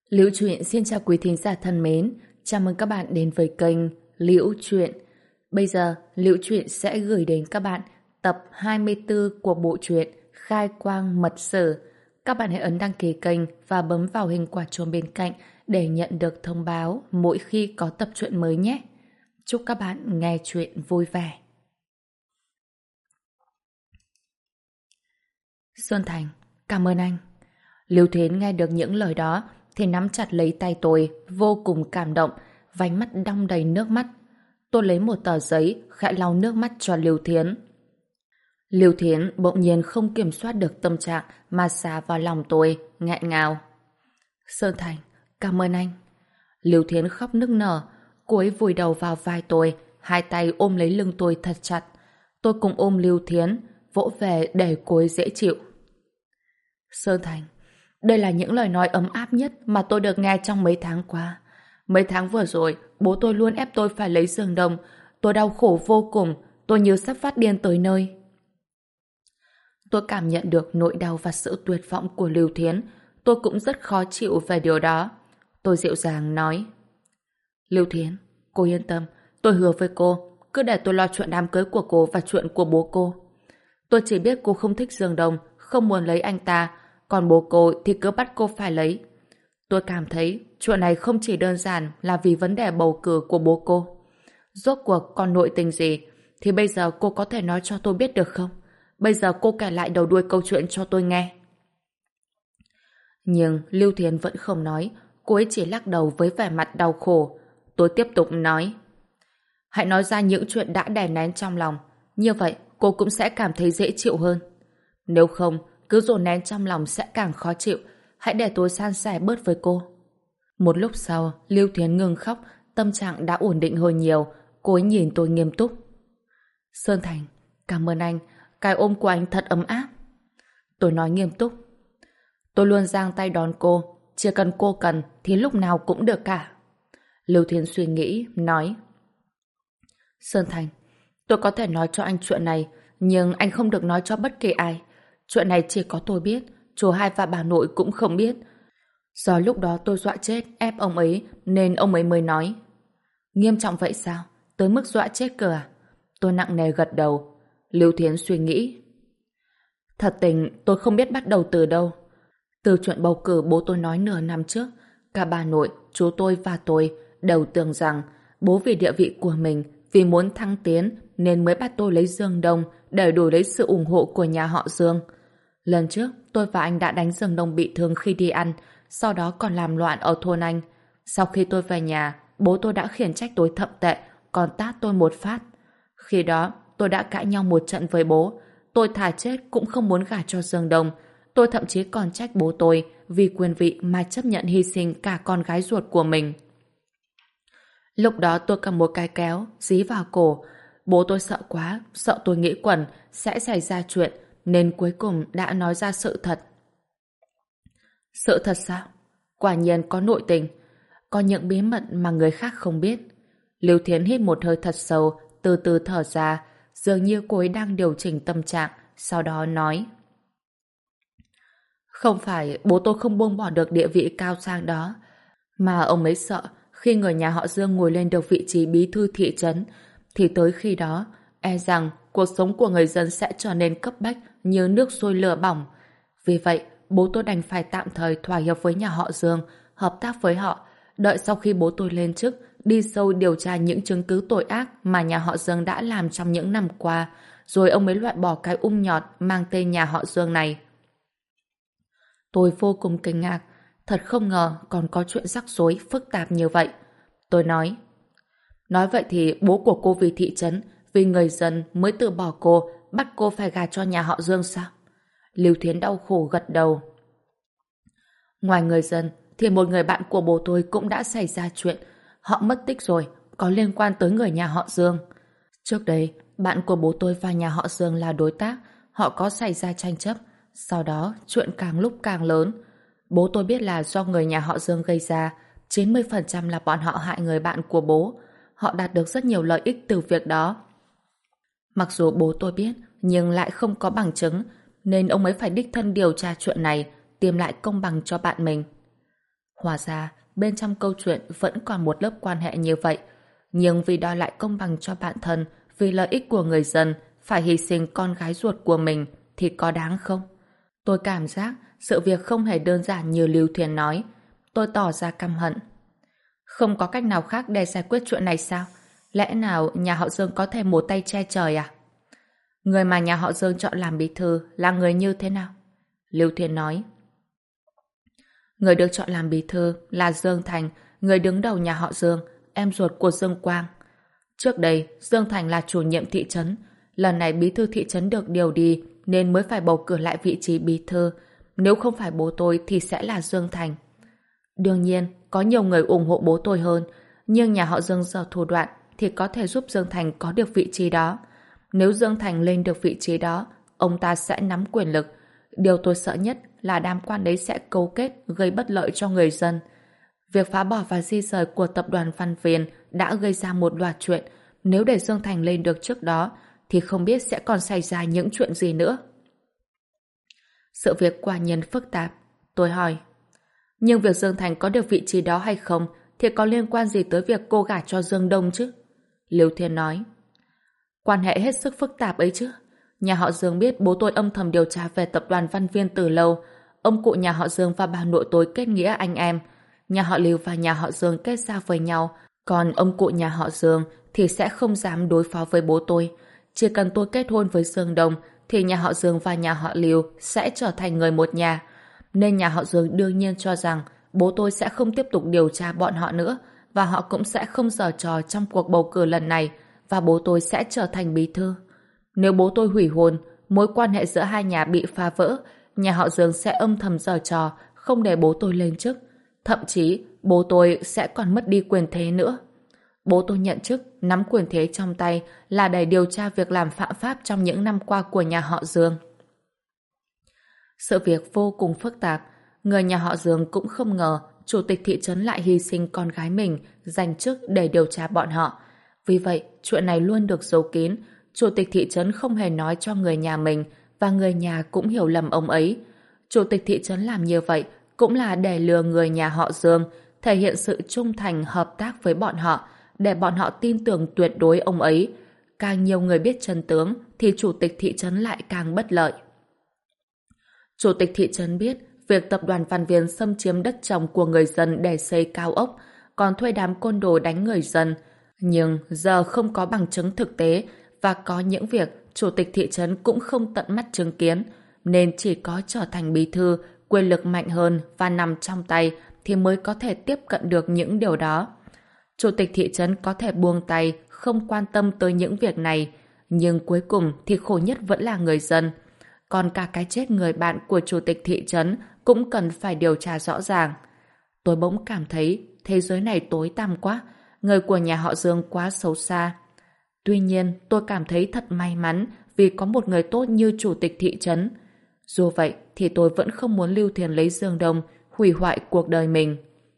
Liễu Chuyện xin chào quý thính giả thân mến, chào mừng các bạn đến với kênh Liễu Chuyện. Bây giờ, Liễu Chuyện sẽ gửi đến các bạn tập 24 của bộ truyện Khai Quang Mật Sử. Các bạn hãy ấn đăng ký kênh và bấm vào hình quả chuông bên cạnh để nhận được thông báo mỗi khi có tập truyện mới nhé. Chúc các bạn nghe chuyện vui vẻ. Sơn Thành, cảm ơn anh. Lưu Thiến nghe được những lời đó thì nắm chặt lấy tay tôi, vô cùng cảm động, vành mắt đong đầy nước mắt. Tôi lấy một tờ giấy, khẽ lau nước mắt cho Lưu Thiến. Lưu Thiến bỗng nhiên không kiểm soát được tâm trạng mà xà vào lòng tôi, nghẹn ngào. Sơn Thành, cảm ơn anh. Lưu Thiến khóc nức nở, cô ấy vùi đầu vào vai tôi, hai tay ôm lấy lưng tôi thật chặt. Tôi cùng ôm Lưu Thiến, vỗ về để cô ấy dễ chịu. Sơn Thành, đây là những lời nói ấm áp nhất mà tôi được nghe trong mấy tháng qua. Mấy tháng vừa rồi, bố tôi luôn ép tôi phải lấy giường đồng. Tôi đau khổ vô cùng, tôi như sắp phát điên tới nơi. Tôi cảm nhận được nỗi đau và sự tuyệt vọng của Lưu Thiến. Tôi cũng rất khó chịu về điều đó. Tôi dịu dàng nói: Lưu Thiến, cô yên tâm, tôi hứa với cô, cứ để tôi lo chuyện đám cưới của cô và chuyện của bố cô. Tôi chỉ biết cô không thích giường đồng, không muốn lấy anh ta, còn bố cô thì cứ bắt cô phải lấy. Tôi cảm thấy chuyện này không chỉ đơn giản là vì vấn đề bầu cử của bố cô. Rốt cuộc còn nội tình gì thì bây giờ cô có thể nói cho tôi biết được không? Bây giờ cô kể lại đầu đuôi câu chuyện cho tôi nghe. Nhưng Lưu Thiến vẫn không nói, cô ấy chỉ lắc đầu với vẻ mặt đau khổ. Tôi tiếp tục nói: hãy nói ra những chuyện đã đè nén trong lòng, như vậy cô cũng sẽ cảm thấy dễ chịu hơn. Nếu không, cứ dồn nén trong lòng sẽ càng khó chịu. Hãy để tôi san sẻ bớt với cô. Một lúc sau, Lưu Thiến ngừng khóc, tâm trạng đã ổn định hơn nhiều. Cô ấy nhìn tôi nghiêm túc. Sơn Thành, cảm ơn anh, cái ôm của anh thật ấm áp. Tôi nói nghiêm túc. Tôi luôn giang tay đón cô, chỉ cần cô cần thì lúc nào cũng được cả. Lưu Thiến suy nghĩ, nói: Sơn Thành, tôi có thể nói cho anh chuyện này, nhưng anh không được nói cho bất kỳ ai. Chuyện này chỉ có tôi biết, chú hai và bà nội cũng không biết. Do lúc đó tôi dọa chết ép ông ấy nên ông ấy mới nói. Nghiêm trọng vậy sao? Tới mức dọa chết cơ à? Tôi nặng nề gật đầu. Lưu Thiến suy nghĩ. Thật tình tôi không biết bắt đầu từ đâu. Từ chuyện bầu cử bố tôi nói nửa năm trước, cả bà nội, chú tôi và tôi đều tưởng rằng bố vì địa vị của mình, vì muốn thăng tiến nên mới bắt tôi lấy giường đồng để đổi lấy sự ủng hộ của nhà họ Dương. Lần trước, tôi và anh đã đánh giường đồng bị thương khi đi ăn, sau đó còn làm loạn ở thôn anh. Sau khi tôi về nhà, bố tôi đã khiển trách tôi thậm tệ, còn tát tôi một phát. Khi đó, tôi đã cãi nhau một trận với bố. Tôi thà chết cũng không muốn gả cho Dương Đông. Tôi thậm chí còn trách bố tôi vì quyền vị mà chấp nhận hy sinh cả con gái ruột của mình. Lúc đó tôi cầm một cái kéo dí vào cổ. Bố tôi sợ quá, sợ tôi nghĩ quẩn sẽ xảy ra chuyện, nên cuối cùng đã nói ra sự thật. Sự thật sao? Quả nhiên có nội tình, có những bí mật mà người khác không biết. Lưu Thiến hít một hơi thật sâu, từ từ thở ra, dường như cô ấy đang điều chỉnh tâm trạng, sau đó nói: không phải bố tôi không buông bỏ được địa vị cao sang đó, mà ông ấy sợ khi người nhà họ Dương ngồi lên được vị trí bí thư thị trấn, thì tới khi đó, e rằng cuộc sống của người dân sẽ trở nên cấp bách như nước sôi lửa bỏng. Vì vậy, bố tôi đành phải tạm thời thỏa hiệp với nhà họ Dương, hợp tác với họ, đợi sau khi bố tôi lên chức, đi sâu điều tra những chứng cứ tội ác mà nhà họ Dương đã làm trong những năm qua, rồi ông mới loại bỏ cái nhọt mang tên nhà họ Dương này. Tôi vô cùng kinh ngạc, thật không ngờ còn có chuyện rắc rối phức tạp như vậy. Tôi nói vậy thì bố của cô vì thị trấn, vì người dân mới từ bỏ cô, bắt cô phải gả cho nhà họ Dương sao? Lưu Thiến đau khổ gật đầu. Ngoài người dân thì một người bạn của bố tôi cũng đã xảy ra chuyện. Họ mất tích rồi, có liên quan tới người nhà họ Dương. Trước đây, bạn của bố tôi và nhà họ Dương là đối tác, họ có xảy ra tranh chấp. Sau đó, chuyện càng lúc càng lớn. Bố tôi biết là do người nhà họ Dương gây ra, 90% là bọn họ hại người bạn của bố. Họ đạt được rất nhiều lợi ích từ việc đó. Mặc dù bố tôi biết, nhưng lại không có bằng chứng, nên ông ấy phải đích thân điều tra chuyện này, tìm lại công bằng cho bạn mình. Hóa ra, bên trong câu chuyện vẫn còn một lớp quan hệ như vậy. Nhưng vì đòi lại công bằng cho bản thân, vì lợi ích của người dân, phải hy sinh con gái ruột của mình thì có đáng không? Tôi cảm giác sự việc không hề đơn giản như Lưu Thuyền nói. Tôi tỏ ra căm hận. Không có cách nào khác để giải quyết chuyện này sao? Lẽ nào nhà họ Dương có thể một tay che trời à? Người mà nhà họ Dương chọn làm bí thư là người như thế nào? Lưu Thuyền nói. Người được chọn làm bí thư là Dương Thành, người đứng đầu nhà họ Dương, em ruột của Dương Quang. Trước đây, Dương Thành là chủ nhiệm thị trấn. Lần này bí thư thị trấn được điều đi nên mới phải bầu cử lại vị trí bí thư. Nếu không phải bố tôi thì sẽ là Dương Thành. Đương nhiên, có nhiều người ủng hộ bố tôi hơn, nhưng nhà họ Dương giờ thủ đoạn thì có thể giúp Dương Thành có được vị trí đó. Nếu Dương Thành lên được vị trí đó, ông ta sẽ nắm quyền lực. Điều tôi sợ nhất là đám quan đấy sẽ cấu kết gây bất lợi cho người dân. Việc phá bỏ và di rời của tập đoàn Văn Viên đã gây ra một loạt chuyện. Nếu để Dương Thành lên được trước đó, thì không biết sẽ còn xảy ra những chuyện gì nữa. Sự việc quả nhiên phức tạp. Tôi hỏi. Nhưng việc Dương Thành có được vị trí đó hay không thì có liên quan gì tới việc cô gả cho Dương Đông chứ? Lưu Thiên nói. Quan hệ hết sức phức tạp ấy chứ. Nhà họ Dương biết bố tôi âm thầm điều tra về tập đoàn Văn Viên từ lâu. Ông cụ nhà họ Dương và bà nội tôi kết nghĩa anh em. Nhà họ Lưu và nhà họ Dương kết giao với nhau. Còn ông cụ nhà họ Dương thì sẽ không dám đối phó với bố tôi. Chỉ cần tôi kết hôn với Dương Đông thì nhà họ Dương và nhà họ Lưu sẽ trở thành người một nhà. Nên nhà họ Dương đương nhiên cho rằng bố tôi sẽ không tiếp tục điều tra bọn họ nữa và họ cũng sẽ không giở trò trong cuộc bầu cử lần này và bố tôi sẽ trở thành bí thư. Nếu bố tôi hủy hôn, mối quan hệ giữa hai nhà bị phá vỡ, nhà họ Dương sẽ âm thầm giở trò không để bố tôi lên chức. Thậm chí, bố tôi sẽ còn mất đi quyền thế nữa. Bố tôi nhận chức, nắm quyền thế trong tay là để điều tra việc làm phạm pháp trong những năm qua của nhà họ Dương. Sự việc vô cùng phức tạp. Người nhà họ Dương cũng không ngờ chủ tịch thị trấn lại hy sinh con gái mình giành chức để điều tra bọn họ. Vì vậy, chuyện này luôn được giấu kín. Chủ tịch thị trấn không hề nói cho người nhà mình và người nhà cũng hiểu lầm ông ấy. Chủ tịch thị trấn làm như vậy cũng là để lừa người nhà họ Dương, thể hiện sự trung thành hợp tác với bọn họ, để bọn họ tin tưởng tuyệt đối ông ấy. Càng nhiều người biết chân tướng thì chủ tịch thị trấn lại càng bất lợi. Chủ tịch thị trấn biết việc tập đoàn Văn Viên xâm chiếm đất trồng của người dân để xây cao ốc, còn thuê đám côn đồ đánh người dân. Nhưng giờ không có bằng chứng thực tế và có những việc chủ tịch thị trấn cũng không tận mắt chứng kiến, nên chỉ có trở thành bí thư, quyền lực mạnh hơn và nằm trong tay thì mới có thể tiếp cận được những điều đó. Chủ tịch thị trấn có thể buông tay, không quan tâm tới những việc này, nhưng cuối cùng thì khổ nhất vẫn là người dân. Còn cả cái chết người bạn của chủ tịch thị trấn cũng cần phải điều tra rõ ràng. Tôi bỗng cảm thấy thế giới này tối tăm quá, người của nhà họ Dương quá xấu xa. Tuy nhiên, tôi cảm thấy thật may mắn vì có một người tốt như chủ tịch thị trấn. Dù vậy thì tôi vẫn không muốn Lưu Thiền lấy Dương Đông, hủy hoại cuộc đời mình.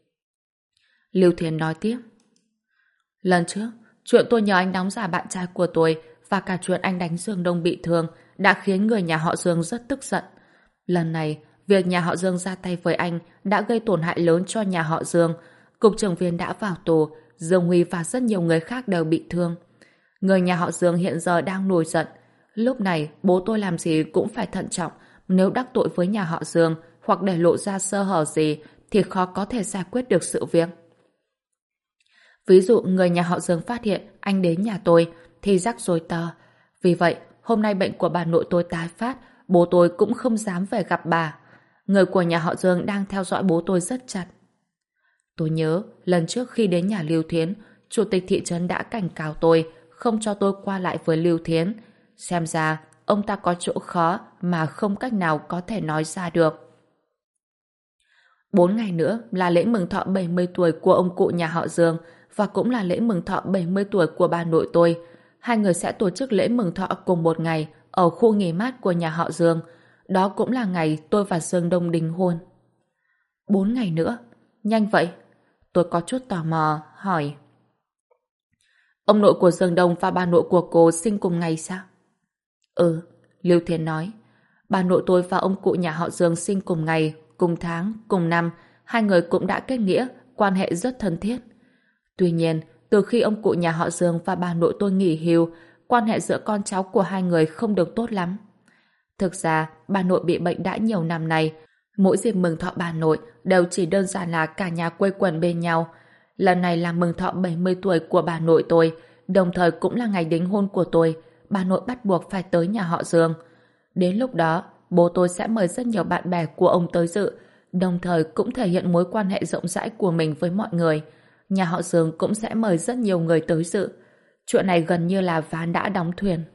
Lưu Thiền nói tiếp. Lần trước, chuyện tôi nhờ anh đóng giả bạn trai của tôi và cả chuyện anh đánh Dương Đông bị thương đã khiến người nhà họ Dương rất tức giận. Lần này, việc nhà họ Dương ra tay với anh đã gây tổn hại lớn cho nhà họ Dương. Cục trưởng viên đã vào tù, Dương Huy và rất nhiều người khác đều bị thương. Người nhà họ Dương hiện giờ đang nổi giận. Lúc này, bố tôi làm gì cũng phải thận trọng. Nếu đắc tội với nhà họ Dương hoặc để lộ ra sơ hở gì thì khó có thể giải quyết được sự việc. Ví dụ người nhà họ Dương phát hiện anh đến nhà tôi thì rắc rối to. Vì vậy, hôm nay bệnh của bà nội tôi tái phát, bố tôi cũng không dám về gặp bà. Người của nhà họ Dương đang theo dõi bố tôi rất chặt. Tôi nhớ, lần trước khi đến nhà Lưu Thiến, chủ tịch thị trấn đã cảnh cáo tôi không cho tôi qua lại với Lưu Thiến. Xem ra, ông ta có chỗ khó mà không cách nào có thể nói ra được. 4 ngày nữa là lễ mừng thọ 70 tuổi của ông cụ nhà họ Dương và cũng là lễ mừng thọ 70 tuổi của bà nội tôi. Hai người sẽ tổ chức lễ mừng thọ cùng một ngày ở khu nghỉ mát của nhà họ Dương. Đó cũng là ngày tôi và Dương Đông đính hôn. 4 ngày nữa? Nhanh vậy? Tôi có chút tò mò, hỏi. Ông nội của Dương Đông và bà nội của cô sinh cùng ngày sao? Ừ, Lưu Thiên nói. Bà nội tôi và ông cụ nhà họ Dương sinh cùng ngày, cùng tháng, cùng năm hai người cũng đã kết nghĩa, quan hệ rất thân thiết. Tuy nhiên, từ khi ông cụ nhà họ Dương và bà nội tôi nghỉ hưu, quan hệ giữa con cháu của hai người không được tốt lắm. Thực ra, bà nội bị bệnh đã nhiều năm nay. Mỗi dịp mừng thọ bà nội đều chỉ đơn giản là cả nhà quây quần bên nhau. Lần này là mừng thọ 70 tuổi của bà nội tôi, đồng thời cũng là ngày đính hôn của tôi. Bà nội bắt buộc phải tới nhà họ Dương. Đến lúc đó, bố tôi sẽ mời rất nhiều bạn bè của ông tới dự, đồng thời cũng thể hiện mối quan hệ rộng rãi của mình với mọi người. Nhà họ Dương cũng sẽ mời rất nhiều người tới dự. Chuyện này gần như là ván đã đóng thuyền.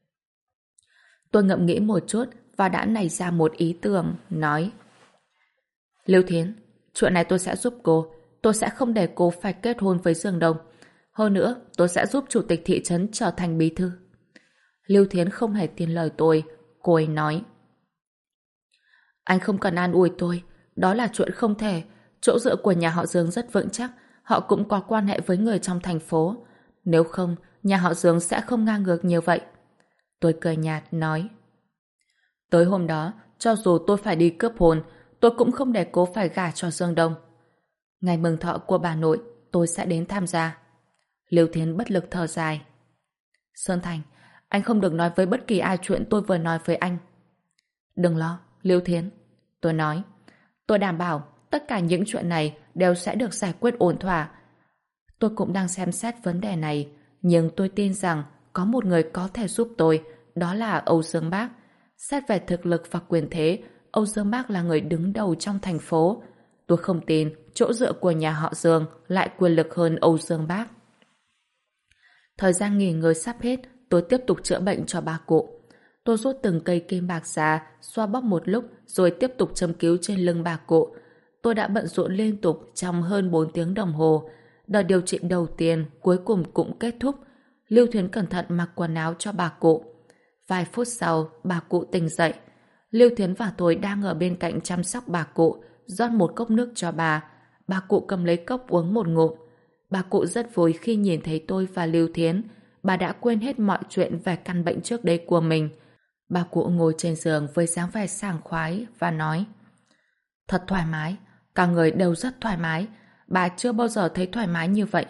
Tôi ngẫm nghĩ một chút và đã nảy ra một ý tưởng, nói: Lưu Thiến, chuyện này tôi sẽ giúp cô. Tôi sẽ không để cô phải kết hôn với Dương Đông. Hơn nữa, tôi sẽ giúp chủ tịch thị trấn trở thành bí thư. Lưu Thiến không hề tin lời tôi. Cô ấy nói: Anh không cần an ủi tôi. Đó là chuyện không thể. Chỗ dựa của nhà họ Dương rất vững chắc. Họ cũng có quan hệ với người trong thành phố. Nếu không, nhà họ Dương sẽ không ngang ngược như vậy. Tôi cười nhạt, nói: Tới hôm đó, cho dù tôi phải đi cướp hôn, tôi cũng không để cô phải gả cho Dương Đông. Ngày mừng thọ của bà nội, tôi sẽ đến tham gia. Lưu Thiến bất lực thở dài. Sơn Thành, anh không được nói với bất kỳ ai chuyện tôi vừa nói với anh. Đừng lo, Lưu Thiến. Tôi nói, tôi đảm bảo tất cả những chuyện này đều sẽ được giải quyết ổn thỏa. Tôi cũng đang xem xét vấn đề này, nhưng tôi tin rằng có một người có thể giúp tôi, đó là Âu Dương Bác. Xét về thực lực và quyền thế, Âu Dương Bác là người đứng đầu trong thành phố. Tôi không tin chỗ dựa của nhà họ Dương lại quyền lực hơn Âu Dương Bác. Thời gian nghỉ ngơi sắp hết, tôi tiếp tục chữa bệnh cho ba cụ. Tôi rút từng cây kim bạc ra, xoa bóp một lúc rồi tiếp tục châm cứu trên lưng bà cụ. Tôi đã bận rộn liên tục trong hơn 4 tiếng đồng hồ. Đợt điều trị đầu tiên cuối cùng cũng kết thúc. Lưu Thiến cẩn thận mặc quần áo cho bà cụ. Vài phút sau, bà cụ tỉnh dậy. Lưu Thiến và tôi đang ở bên cạnh chăm sóc bà cụ, rót một cốc nước cho bà. Bà cụ cầm lấy cốc uống một ngụm. Bà cụ rất vui khi nhìn thấy tôi và Lưu Thiến. Bà đã quên hết mọi chuyện về căn bệnh trước đây của mình. Bà cụ ngồi trên giường với dáng vẻ sảng khoái và nói: Thật thoải mái, cả người đều rất thoải mái. Bà chưa bao giờ thấy thoải mái như vậy.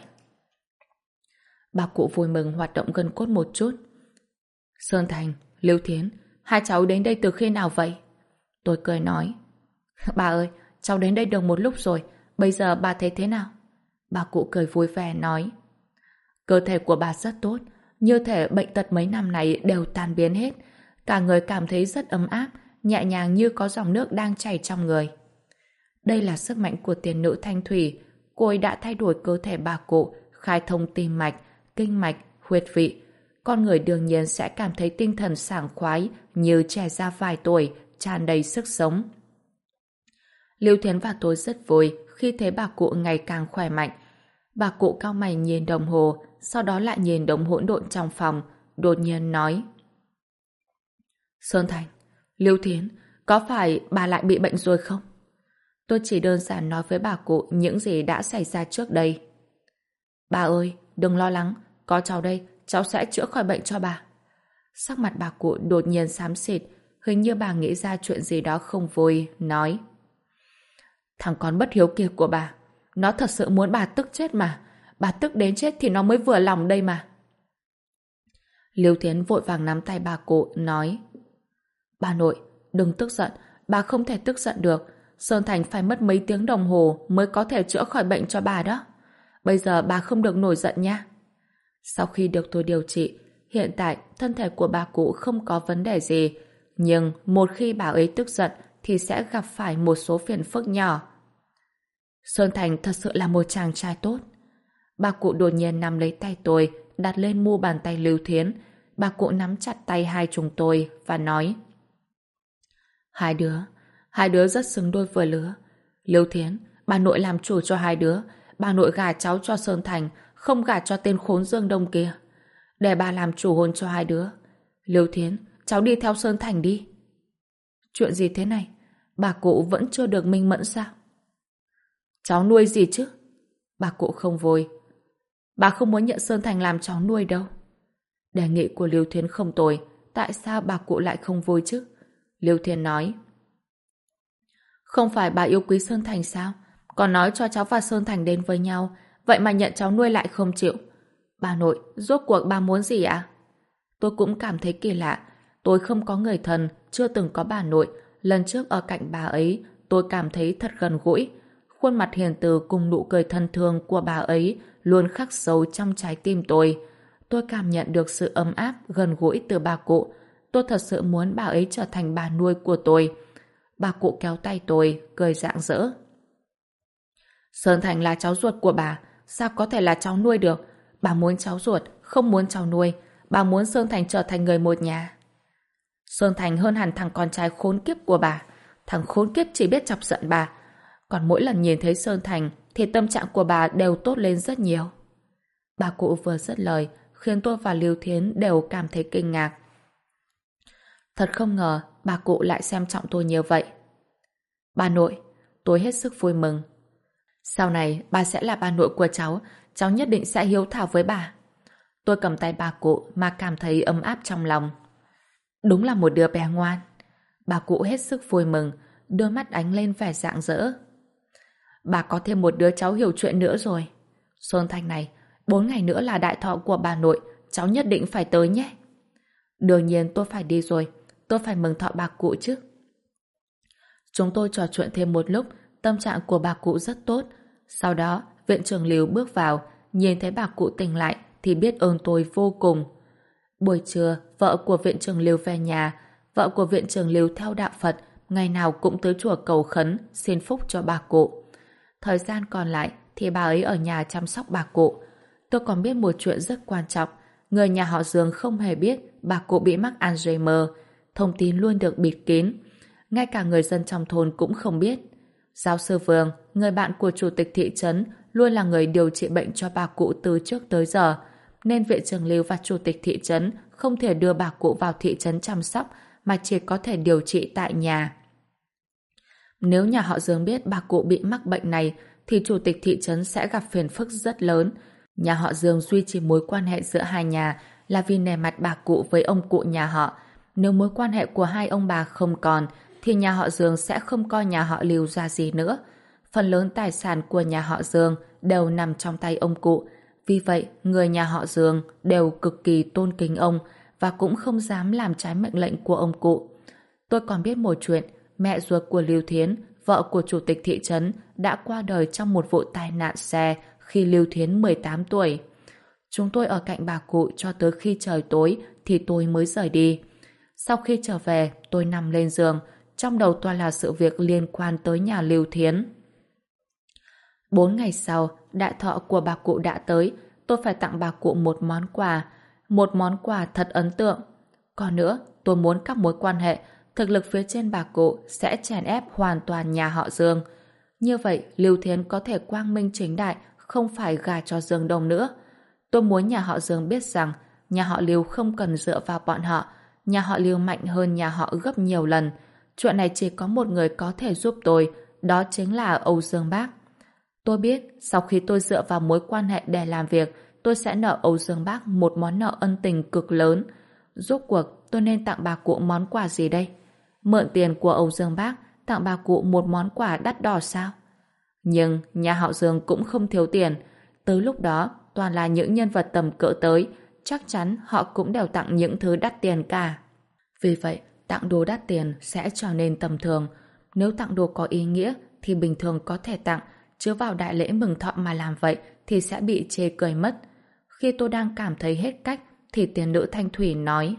Bà cụ vui mừng hoạt động gân cốt một chút. Sơn Thành, Lưu Thiến, hai cháu đến đây từ khi nào vậy? Tôi cười nói: Bà ơi, cháu đến đây được một lúc rồi. Bây giờ bà thấy thế nào? Bà cụ cười vui vẻ nói: Cơ thể của bà rất tốt, như thể bệnh tật mấy năm này đều tan biến hết. Cả người cảm thấy rất ấm áp, nhẹ nhàng như có dòng nước đang chảy trong người. Đây là sức mạnh của tiền nữ Thanh Thủy. Cô ấy đã thay đổi cơ thể bà cụ, khai thông tim mạch, kinh mạch, huyệt vị. Con người đương nhiên sẽ cảm thấy tinh thần sảng khoái như trẻ ra vài tuổi, tràn đầy sức sống. Lưu Thiến và tôi rất vui khi thấy bà cụ ngày càng khỏe mạnh. Bà cụ cau mày nhìn đồng hồ, sau đó lại nhìn đống hỗn độn trong phòng, đột nhiên nói: Sơn Thành, Lưu Thiến, có phải bà lại bị bệnh rồi không? Tôi chỉ đơn giản nói với bà cụ những gì đã xảy ra trước đây. Bà ơi, đừng lo lắng, có cháu đây, cháu sẽ chữa khỏi bệnh cho bà. Sắc mặt bà cụ đột nhiên xám xịt, hình như bà nghĩ ra chuyện gì đó không vui, nói: Thằng con bất hiếu kia của bà, nó thật sự muốn bà tức chết mà. Bà tức đến chết thì nó mới vừa lòng đây mà. Lưu Thiến vội vàng nắm tay bà cụ, nói: Bà nội, đừng tức giận, bà không thể tức giận được. Sơn Thành phải mất mấy tiếng đồng hồ mới có thể chữa khỏi bệnh cho bà đó. Bây giờ bà không được nổi giận nha. Sau khi được tôi điều trị, hiện tại thân thể của bà cụ không có vấn đề gì. Nhưng một khi bà ấy tức giận thì sẽ gặp phải một số phiền phức nhỏ. Sơn Thành thật sự là một chàng trai tốt. Bà cụ đột nhiên nắm lấy tay tôi, đặt lên mu bàn tay Lưu Thiến. Bà cụ nắm chặt tay hai chúng tôi và nói: Hai đứa rất xứng đôi vừa lứa. Lưu Thiến, bà nội làm chủ cho hai đứa. Bà nội gả cháu cho Sơn Thành, không gả cho tên khốn Dương Đông kia. Để bà làm chủ hôn cho hai đứa. Lưu Thiến, cháu đi theo Sơn Thành đi. Chuyện gì thế này? Bà cụ vẫn chưa được minh mẫn sao? Cháu nuôi gì chứ? Bà cụ không vui. Bà không muốn nhận Sơn Thành làm cháu nuôi đâu. Đề nghị của Lưu Thiến không tồi. Tại sao bà cụ lại không vui chứ? Lưu Thiến nói: Không phải bà yêu quý Sơn Thành sao? Còn nói cho cháu và Sơn Thành đến với nhau, vậy mà nhận cháu nuôi lại không chịu. Bà nội, rốt cuộc bà muốn gì ạ? Tôi cũng cảm thấy kỳ lạ. Tôi không có người thân, chưa từng có bà nội. Lần trước ở cạnh bà ấy, tôi cảm thấy thật gần gũi. Khuôn mặt hiền từ cùng nụ cười thân thương của bà ấy luôn khắc sâu trong trái tim tôi. Tôi cảm nhận được sự ấm áp, gần gũi từ bà cụ. Tôi thật sự muốn bà ấy trở thành bà nuôi của tôi. Bà cụ kéo tay tôi, cười rạng rỡ. Sơn Thành là cháu ruột của bà, sao có thể là cháu nuôi được? Bà muốn cháu ruột, không muốn cháu nuôi. Bà muốn Sơn Thành trở thành người một nhà. Sơn Thành hơn hẳn thằng con trai khốn kiếp của bà. Thằng khốn kiếp chỉ biết chọc giận bà. Còn mỗi lần nhìn thấy Sơn Thành thì tâm trạng của bà đều tốt lên rất nhiều. Bà cụ vừa dứt lời khiến tôi và Lưu Thiến đều cảm thấy kinh ngạc. Thật không ngờ bà cụ lại xem trọng tôi như vậy. Bà nội, tôi hết sức vui mừng. Sau này bà sẽ là bà nội của cháu nhất định sẽ hiếu thảo với bà. Tôi cầm tay bà cụ mà cảm thấy ấm áp trong lòng. Đúng là một đứa bé ngoan. Bà cụ hết sức vui mừng, đôi mắt ánh lên vẻ rạng rỡ. Bà có thêm một đứa cháu hiểu chuyện nữa rồi. Sơn Thành này, 4 ngày nữa là đại thọ của bà nội, cháu nhất định phải tới nhé. Đương nhiên tôi phải đi rồi, tôi phải mừng thọ bà cụ chứ. Chúng tôi trò chuyện thêm một lúc, tâm trạng của bà cụ rất tốt. Sau đó, viện trưởng Lưu bước vào, nhìn thấy bà cụ tỉnh lại thì biết ơn tôi vô cùng. Buổi trưa, vợ của viện trưởng Lưu về nhà. Vợ của viện trưởng Lưu theo đạo Phật, ngày nào cũng tới chùa cầu khấn, xin phúc cho bà cụ. Thời gian còn lại thì bà ấy ở nhà chăm sóc bà cụ. Tôi còn biết một chuyện rất quan trọng. Người nhà họ Dương không hề biết bà cụ bị mắc Alzheimer. Thông tin luôn được bịt kín. Ngay cả người dân trong thôn cũng không biết. Giáo sư Vương, người bạn của chủ tịch thị trấn, luôn là người điều trị bệnh cho bà cụ từ trước tới giờ. Nên viện trưởng Lưu và chủ tịch thị trấn không thể đưa bà cụ vào thị trấn chăm sóc mà chỉ có thể điều trị tại nhà. Nếu nhà họ Dương biết bà cụ bị mắc bệnh này thì chủ tịch thị trấn sẽ gặp phiền phức rất lớn. Nhà họ Dương duy trì mối quan hệ giữa hai nhà là vì nể mặt bà cụ với ông cụ nhà họ. Nếu mối quan hệ của hai ông bà không còn thì nhà họ Dương sẽ không coi nhà họ Lưu ra gì nữa. Phần lớn tài sản của nhà họ Dương đều nằm trong tay ông cụ. Vì vậy, người nhà họ Dương đều cực kỳ tôn kính ông và cũng không dám làm trái mệnh lệnh của ông cụ. Tôi còn biết một chuyện, mẹ ruột của Lưu Thiến, vợ của chủ tịch thị trấn, đã qua đời trong một vụ tai nạn xe khi Lưu Thiến 18 tuổi. Chúng tôi ở cạnh bà cụ cho tới khi trời tối thì tôi mới rời đi. Sau khi trở về, tôi nằm lên giường, trong đầu toàn là sự việc liên quan tới nhà Lưu Thiến. 4 ngày sau, đại thọ của bà cụ đã tới, tôi phải tặng bà cụ một món quà thật ấn tượng. Còn nữa, tôi muốn các mối quan hệ, thực lực phía trên bà cụ sẽ chèn ép hoàn toàn nhà họ Dương. Như vậy, Lưu Thiến có thể quang minh chính đại, không phải gà cho Dương Đông nữa. Tôi muốn nhà họ Dương biết rằng nhà họ Lưu không cần dựa vào bọn họ, nhà họ Lưu mạnh hơn nhà họ gấp nhiều lần. Chuyện này chỉ có một người có thể giúp tôi, đó chính là Âu Dương Bác. Tôi biết, sau khi tôi dựa vào mối quan hệ để làm việc, tôi sẽ nợ Âu Dương Bác một món nợ ân tình cực lớn. Rốt cuộc, tôi nên tặng bà cụ món quà gì đây? Mượn tiền của Âu Dương Bác, tặng bà cụ một món quà đắt đỏ sao? Nhưng nhà họ Dương cũng không thiếu tiền. Tới lúc đó, toàn là những nhân vật tầm cỡ tới, chắc chắn họ cũng đều tặng những thứ đắt tiền cả. Vì vậy, tặng đồ đắt tiền sẽ trở nên tầm thường. Nếu tặng đồ có ý nghĩa thì bình thường có thể tặng, chứ vào đại lễ mừng thọ mà làm vậy thì sẽ bị chê cười mất. Khi tôi đang cảm thấy hết cách thì tiền nữ Thanh Thủy nói: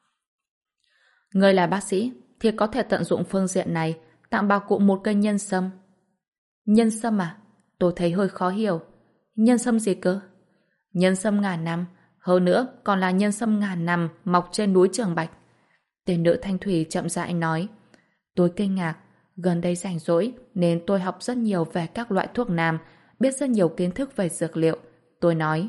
Người là bác sĩ thì có thể tận dụng phương diện này, tặng bà cụ một cây nhân sâm. Nhân sâm à? Tôi thấy hơi khó hiểu. Nhân sâm gì cơ? Nhân sâm ngàn năm, hơn nữa còn là nhân sâm ngàn năm mọc trên núi Trường Bạch. Tiền nữ Thanh Thủy chậm rãi nói. Tôi kinh ngạc, gần đây rảnh rỗi nên tôi học rất nhiều về các loại thuốc nam, biết rất nhiều kiến thức về dược liệu. Tôi nói: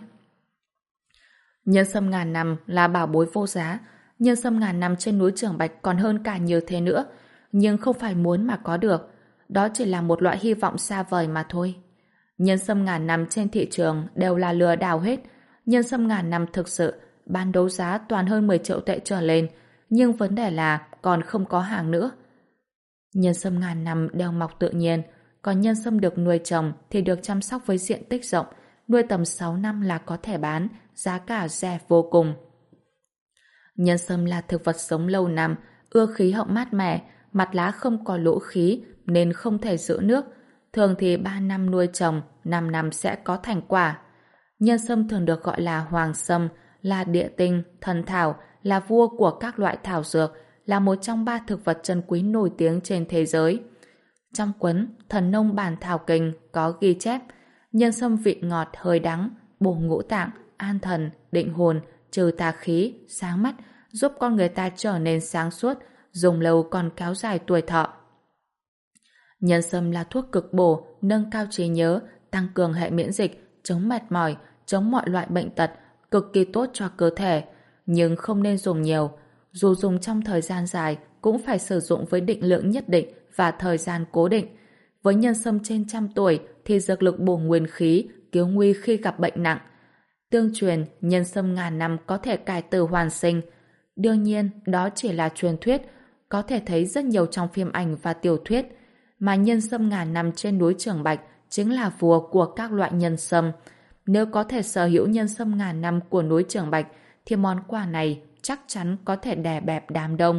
Nhân sâm ngàn năm là bảo bối vô giá. Nhân sâm ngàn năm trên núi Trường Bạch còn hơn cả nhiều thế nữa, nhưng không phải muốn mà có được. Đó chỉ là một loại hy vọng xa vời mà thôi. Nhân sâm ngàn năm trên thị trường đều là lừa đảo hết. Nhân sâm ngàn năm thực sự bán đấu giá toàn hơn 10 triệu tệ trở lên, nhưng vấn đề là còn không có hàng nữa. Nhân sâm ngàn năm đều mọc tự nhiên, còn nhân sâm được nuôi trồng thì được chăm sóc với diện tích rộng, nuôi tầm 6 năm là có thể bán, giá cả rẻ vô cùng. Nhân sâm là thực vật sống lâu năm, ưa khí hậu mát mẻ, mặt lá không có lỗ khí nên không thể giữ nước. Thường thì 3 năm nuôi trồng, 5 năm sẽ có thành quả. Nhân sâm thường được gọi là hoàng sâm, là địa tinh, thần thảo, là vua của các loại thảo dược, là một trong 3 thực vật chân quý nổi tiếng trên thế giới. Trong cuốn Thần nông bản thảo kinh có ghi chép, nhân sâm vị ngọt hơi đắng, bổ ngũ tạng, an thần, định hồn, trừ tà khí, sáng mắt, giúp con người ta trở nên sáng suốt, dùng lâu còn kéo dài tuổi thọ. Nhân sâm là thuốc cực bổ, nâng cao trí nhớ, tăng cường hệ miễn dịch, chống mệt mỏi, chống mọi loại bệnh tật, cực kỳ tốt cho cơ thể, nhưng không nên dùng nhiều. Dù dùng trong thời gian dài, cũng phải sử dụng với định lượng nhất định và thời gian cố định. Với nhân sâm trên 100 tuổi thì dược lực bổ nguyên khí, cứu nguy khi gặp bệnh nặng. Tương truyền, nhân sâm ngàn năm có thể cải tử hoàn sinh. Đương nhiên, đó chỉ là truyền thuyết, có thể thấy rất nhiều trong phim ảnh và tiểu thuyết. Mà nhân sâm ngàn năm trên núi Trường Bạch chính là vua của các loại nhân sâm. Nếu có thể sở hữu nhân sâm ngàn năm của núi Trường Bạch, thì món quà này chắc chắn có thể đè bẹp đám đông.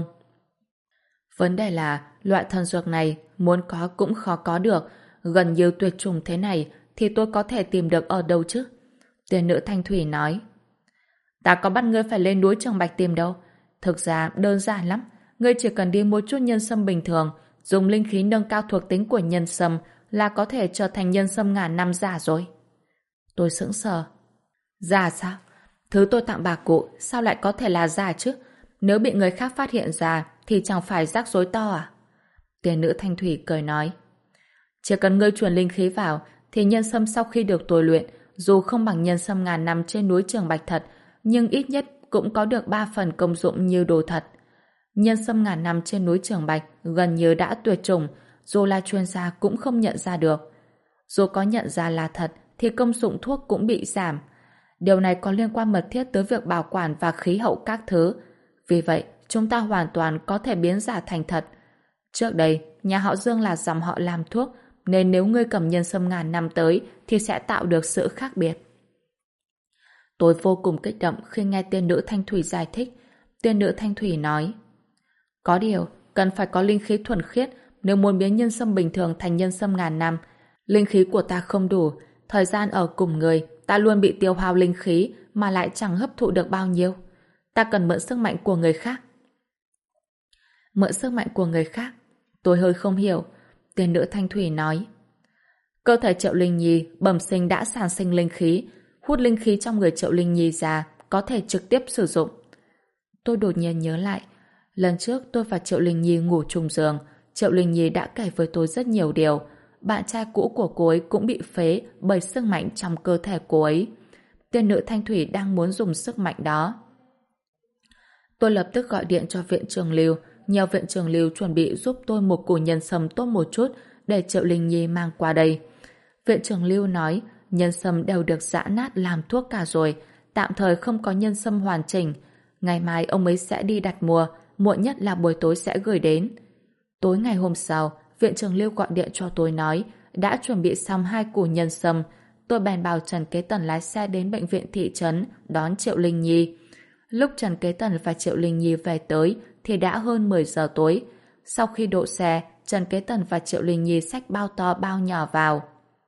Vấn đề là, loại thần dược này muốn có cũng khó có được, gần như tuyệt chủng thế này thì tôi có thể tìm được ở đâu chứ? Tiên nữ Thanh Thủy nói. Ta có bắt ngươi phải lên núi Trường Bạch tìm đâu. Thực ra đơn giản lắm, ngươi chỉ cần đi mua chút nhân sâm bình thường, dùng linh khí nâng cao thuộc tính của nhân sâm là có thể trở thành nhân sâm ngàn năm giả rồi. Tôi sững sờ. Giả sao? Thứ tôi tặng bà cụ sao lại có thể là giả chứ? Nếu bị người khác phát hiện ra thì chẳng phải rắc rối to à? Tiên nữ Thanh Thủy cười nói. Chỉ cần ngươi truyền linh khí vào thì nhân sâm sau khi được tôi luyện, dù không bằng nhân sâm ngàn năm trên núi Trường Bạch thật, nhưng ít nhất cũng có được 3 phần công dụng như đồ thật. Nhân sâm ngàn năm trên núi Trường Bạch gần như đã tuyệt chủng, dù là chuyên gia cũng không nhận ra được. Dù có nhận ra là thật thì công dụng thuốc cũng bị giảm. Điều này có liên quan mật thiết tới việc bảo quản và khí hậu các thứ. Vì vậy, chúng ta hoàn toàn có thể biến giả thành thật. Trước đây, nhà họ Dương là dòng họ làm thuốc, nên nếu ngươi cầm nhân sâm ngàn năm tới thì sẽ tạo được sự khác biệt. Tôi vô cùng kích động khi nghe tiên nữ Thanh Thủy giải thích. Tiên nữ Thanh Thủy nói, có điều, cần phải có linh khí thuần khiết nếu muốn biến nhân sâm bình thường thành nhân sâm ngàn năm. Linh khí của ta không đủ, thời gian ở cùng người, ta luôn bị tiêu hao linh khí mà lại chẳng hấp thụ được bao nhiêu. Ta cần mượn sức mạnh của người khác. Mượn sức mạnh của người khác? Tôi hơi không hiểu. Tiên nữ Thanh Thủy nói, cơ thể Triệu Linh Nhi bẩm sinh đã sản sinh linh khí, hút linh khí trong người Triệu Linh Nhi ra có thể trực tiếp sử dụng. Tôi đột nhiên nhớ lại, lần trước tôi và Triệu Linh Nhi ngủ chung giường, Triệu Linh Nhi đã kể với tôi rất nhiều điều. Bạn trai cũ của cô ấy cũng bị phế bởi sức mạnh trong cơ thể cô ấy. Tiên nữ Thanh Thủy đang muốn dùng sức mạnh đó. Tôi lập tức gọi điện cho viện trường Lưu, nhờ viện trường Lưu chuẩn bị giúp tôi một củ nhân sâm tốt một chút để Triệu Linh Nhi mang qua đây. Viện trưởng Lưu nói nhân sâm đều được giã nát làm thuốc cả rồi, tạm thời không có nhân sâm hoàn chỉnh. Ngày mai ông ấy sẽ đi đặt mua, muộn nhất là buổi tối sẽ gửi đến. Tối ngày hôm sau, viện trưởng Lưu gọi điện cho tôi nói đã chuẩn bị xong 2 củ nhân sâm. Tôi bèn bảo Trần Kế Tần lái xe đến bệnh viện thị trấn đón Triệu Linh Nhi. Lúc Trần Kế Tần và Triệu Linh Nhi về tới thì đã hơn 10 giờ tối. Sau khi đỗ xe, Trần Kế Tần và Triệu Linh Nhi xách bao to bao nhỏ vào.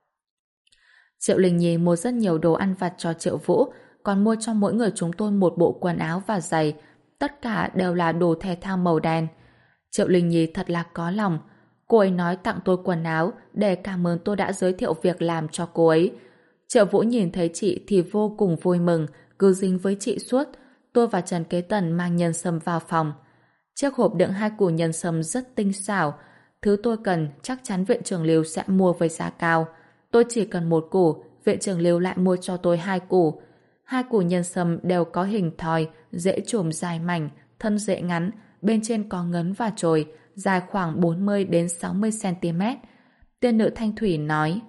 Triệu Linh Nhi mua rất nhiều đồ ăn vặt cho Triệu Vũ, còn mua cho mỗi người chúng tôi một bộ quần áo và giày. Tất cả đều là đồ thể thao màu đen. Triệu Linh Nhi thật là có lòng. Cô ấy nói tặng tôi quần áo để cảm ơn tôi đã giới thiệu việc làm cho cô ấy. Triệu Vũ nhìn thấy chị thì vô cùng vui mừng, cứ dính với chị suốt. Tôi và Trần Kế Tần mang nhân sâm vào phòng. Chiếc hộp đựng 2 củ nhân sâm rất tinh xảo. Thứ tôi cần chắc chắn viện trưởng Lưu sẽ mua với giá cao. Tôi chỉ cần 1 củ, viện trưởng Lưu lại mua cho tôi 2 củ. 2 củ nhân sâm đều có hình thoi, rễ chùm dài mảnh, thân rễ ngắn, bên trên có ngấn và chồi, dài khoảng 40 đến 60 cm. Tiên nữ Thanh Thủy nói,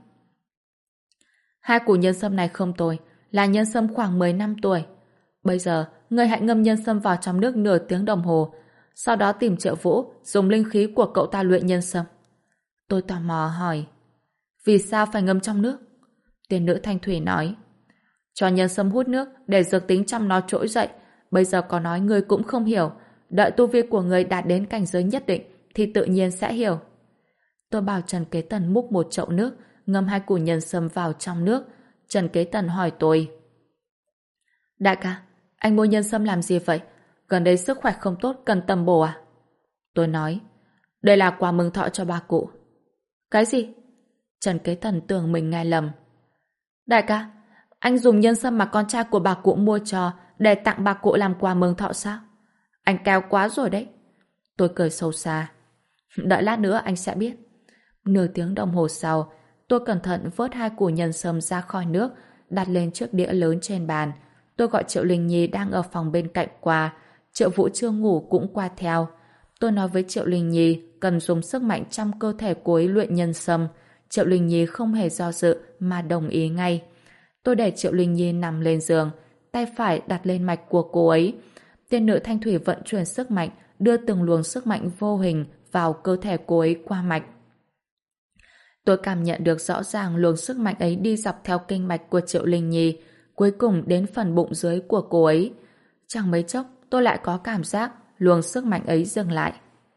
2 củ nhân sâm này không tồi, là nhân sâm khoảng 10 năm tuổi. Bây giờ, người hãy ngâm nhân sâm vào trong nước nửa tiếng đồng hồ, sau đó tìm Triệu Vũ dùng linh khí của cậu ta luyện nhân sâm. Tôi tò mò hỏi, Vì sao phải ngâm trong nước? Tiên nữ Thanh Thủy nói. Cho nhân sâm hút nước để dược tính trong nó trỗi dậy. Bây giờ có nói ngươi cũng không hiểu. Đợi tu vi của ngươi đạt đến cảnh giới nhất định thì tự nhiên sẽ hiểu. Tôi bảo Trần Kế Tần múc một chậu nước, ngâm 2 củ nhân sâm vào trong nước. Trần Kế Tần hỏi tôi. Đại ca, anh mua nhân sâm làm gì vậy? Gần đây sức khỏe không tốt, cần tầm bổ à? Tôi nói, đây là quà mừng thọ cho bà cụ. Cái gì? Trần Kế Tần tưởng mình nghe lầm. Đại ca, anh dùng nhân sâm mà con trai của bà cụ mua cho để tặng bà cụ làm quà mừng thọ sao? Anh cao quá rồi đấy. Tôi cười sâu xa. Đợi lát nữa anh sẽ biết. Nửa tiếng đồng hồ sau, tôi cẩn thận vớt 2 củ nhân sâm ra khỏi nước, đặt lên chiếc đĩa lớn trên bàn. Tôi gọi Triệu Linh Nhi đang ở phòng bên cạnh qua. Triệu Vũ chưa ngủ cũng qua theo. Tôi nói với Triệu Linh Nhi cần dùng sức mạnh trong cơ thể cô ấy luyện nhân sâm. Triệu Linh Nhi không hề do dự mà đồng ý ngay. Tôi để Triệu Linh Nhi nằm lên giường, tay phải đặt lên mạch của cô ấy. Tiên nữ Thanh Thủy vận chuyển sức mạnh, đưa từng luồng sức mạnh vô hình vào cơ thể cô ấy qua mạch. Tôi cảm nhận được rõ ràng luồng sức mạnh ấy đi dọc theo kinh mạch của Triệu Linh Nhi, cuối cùng đến phần bụng dưới của cô ấy. Chẳng mấy chốc, tôi lại có cảm giác luồng sức mạnh ấy dừng lại.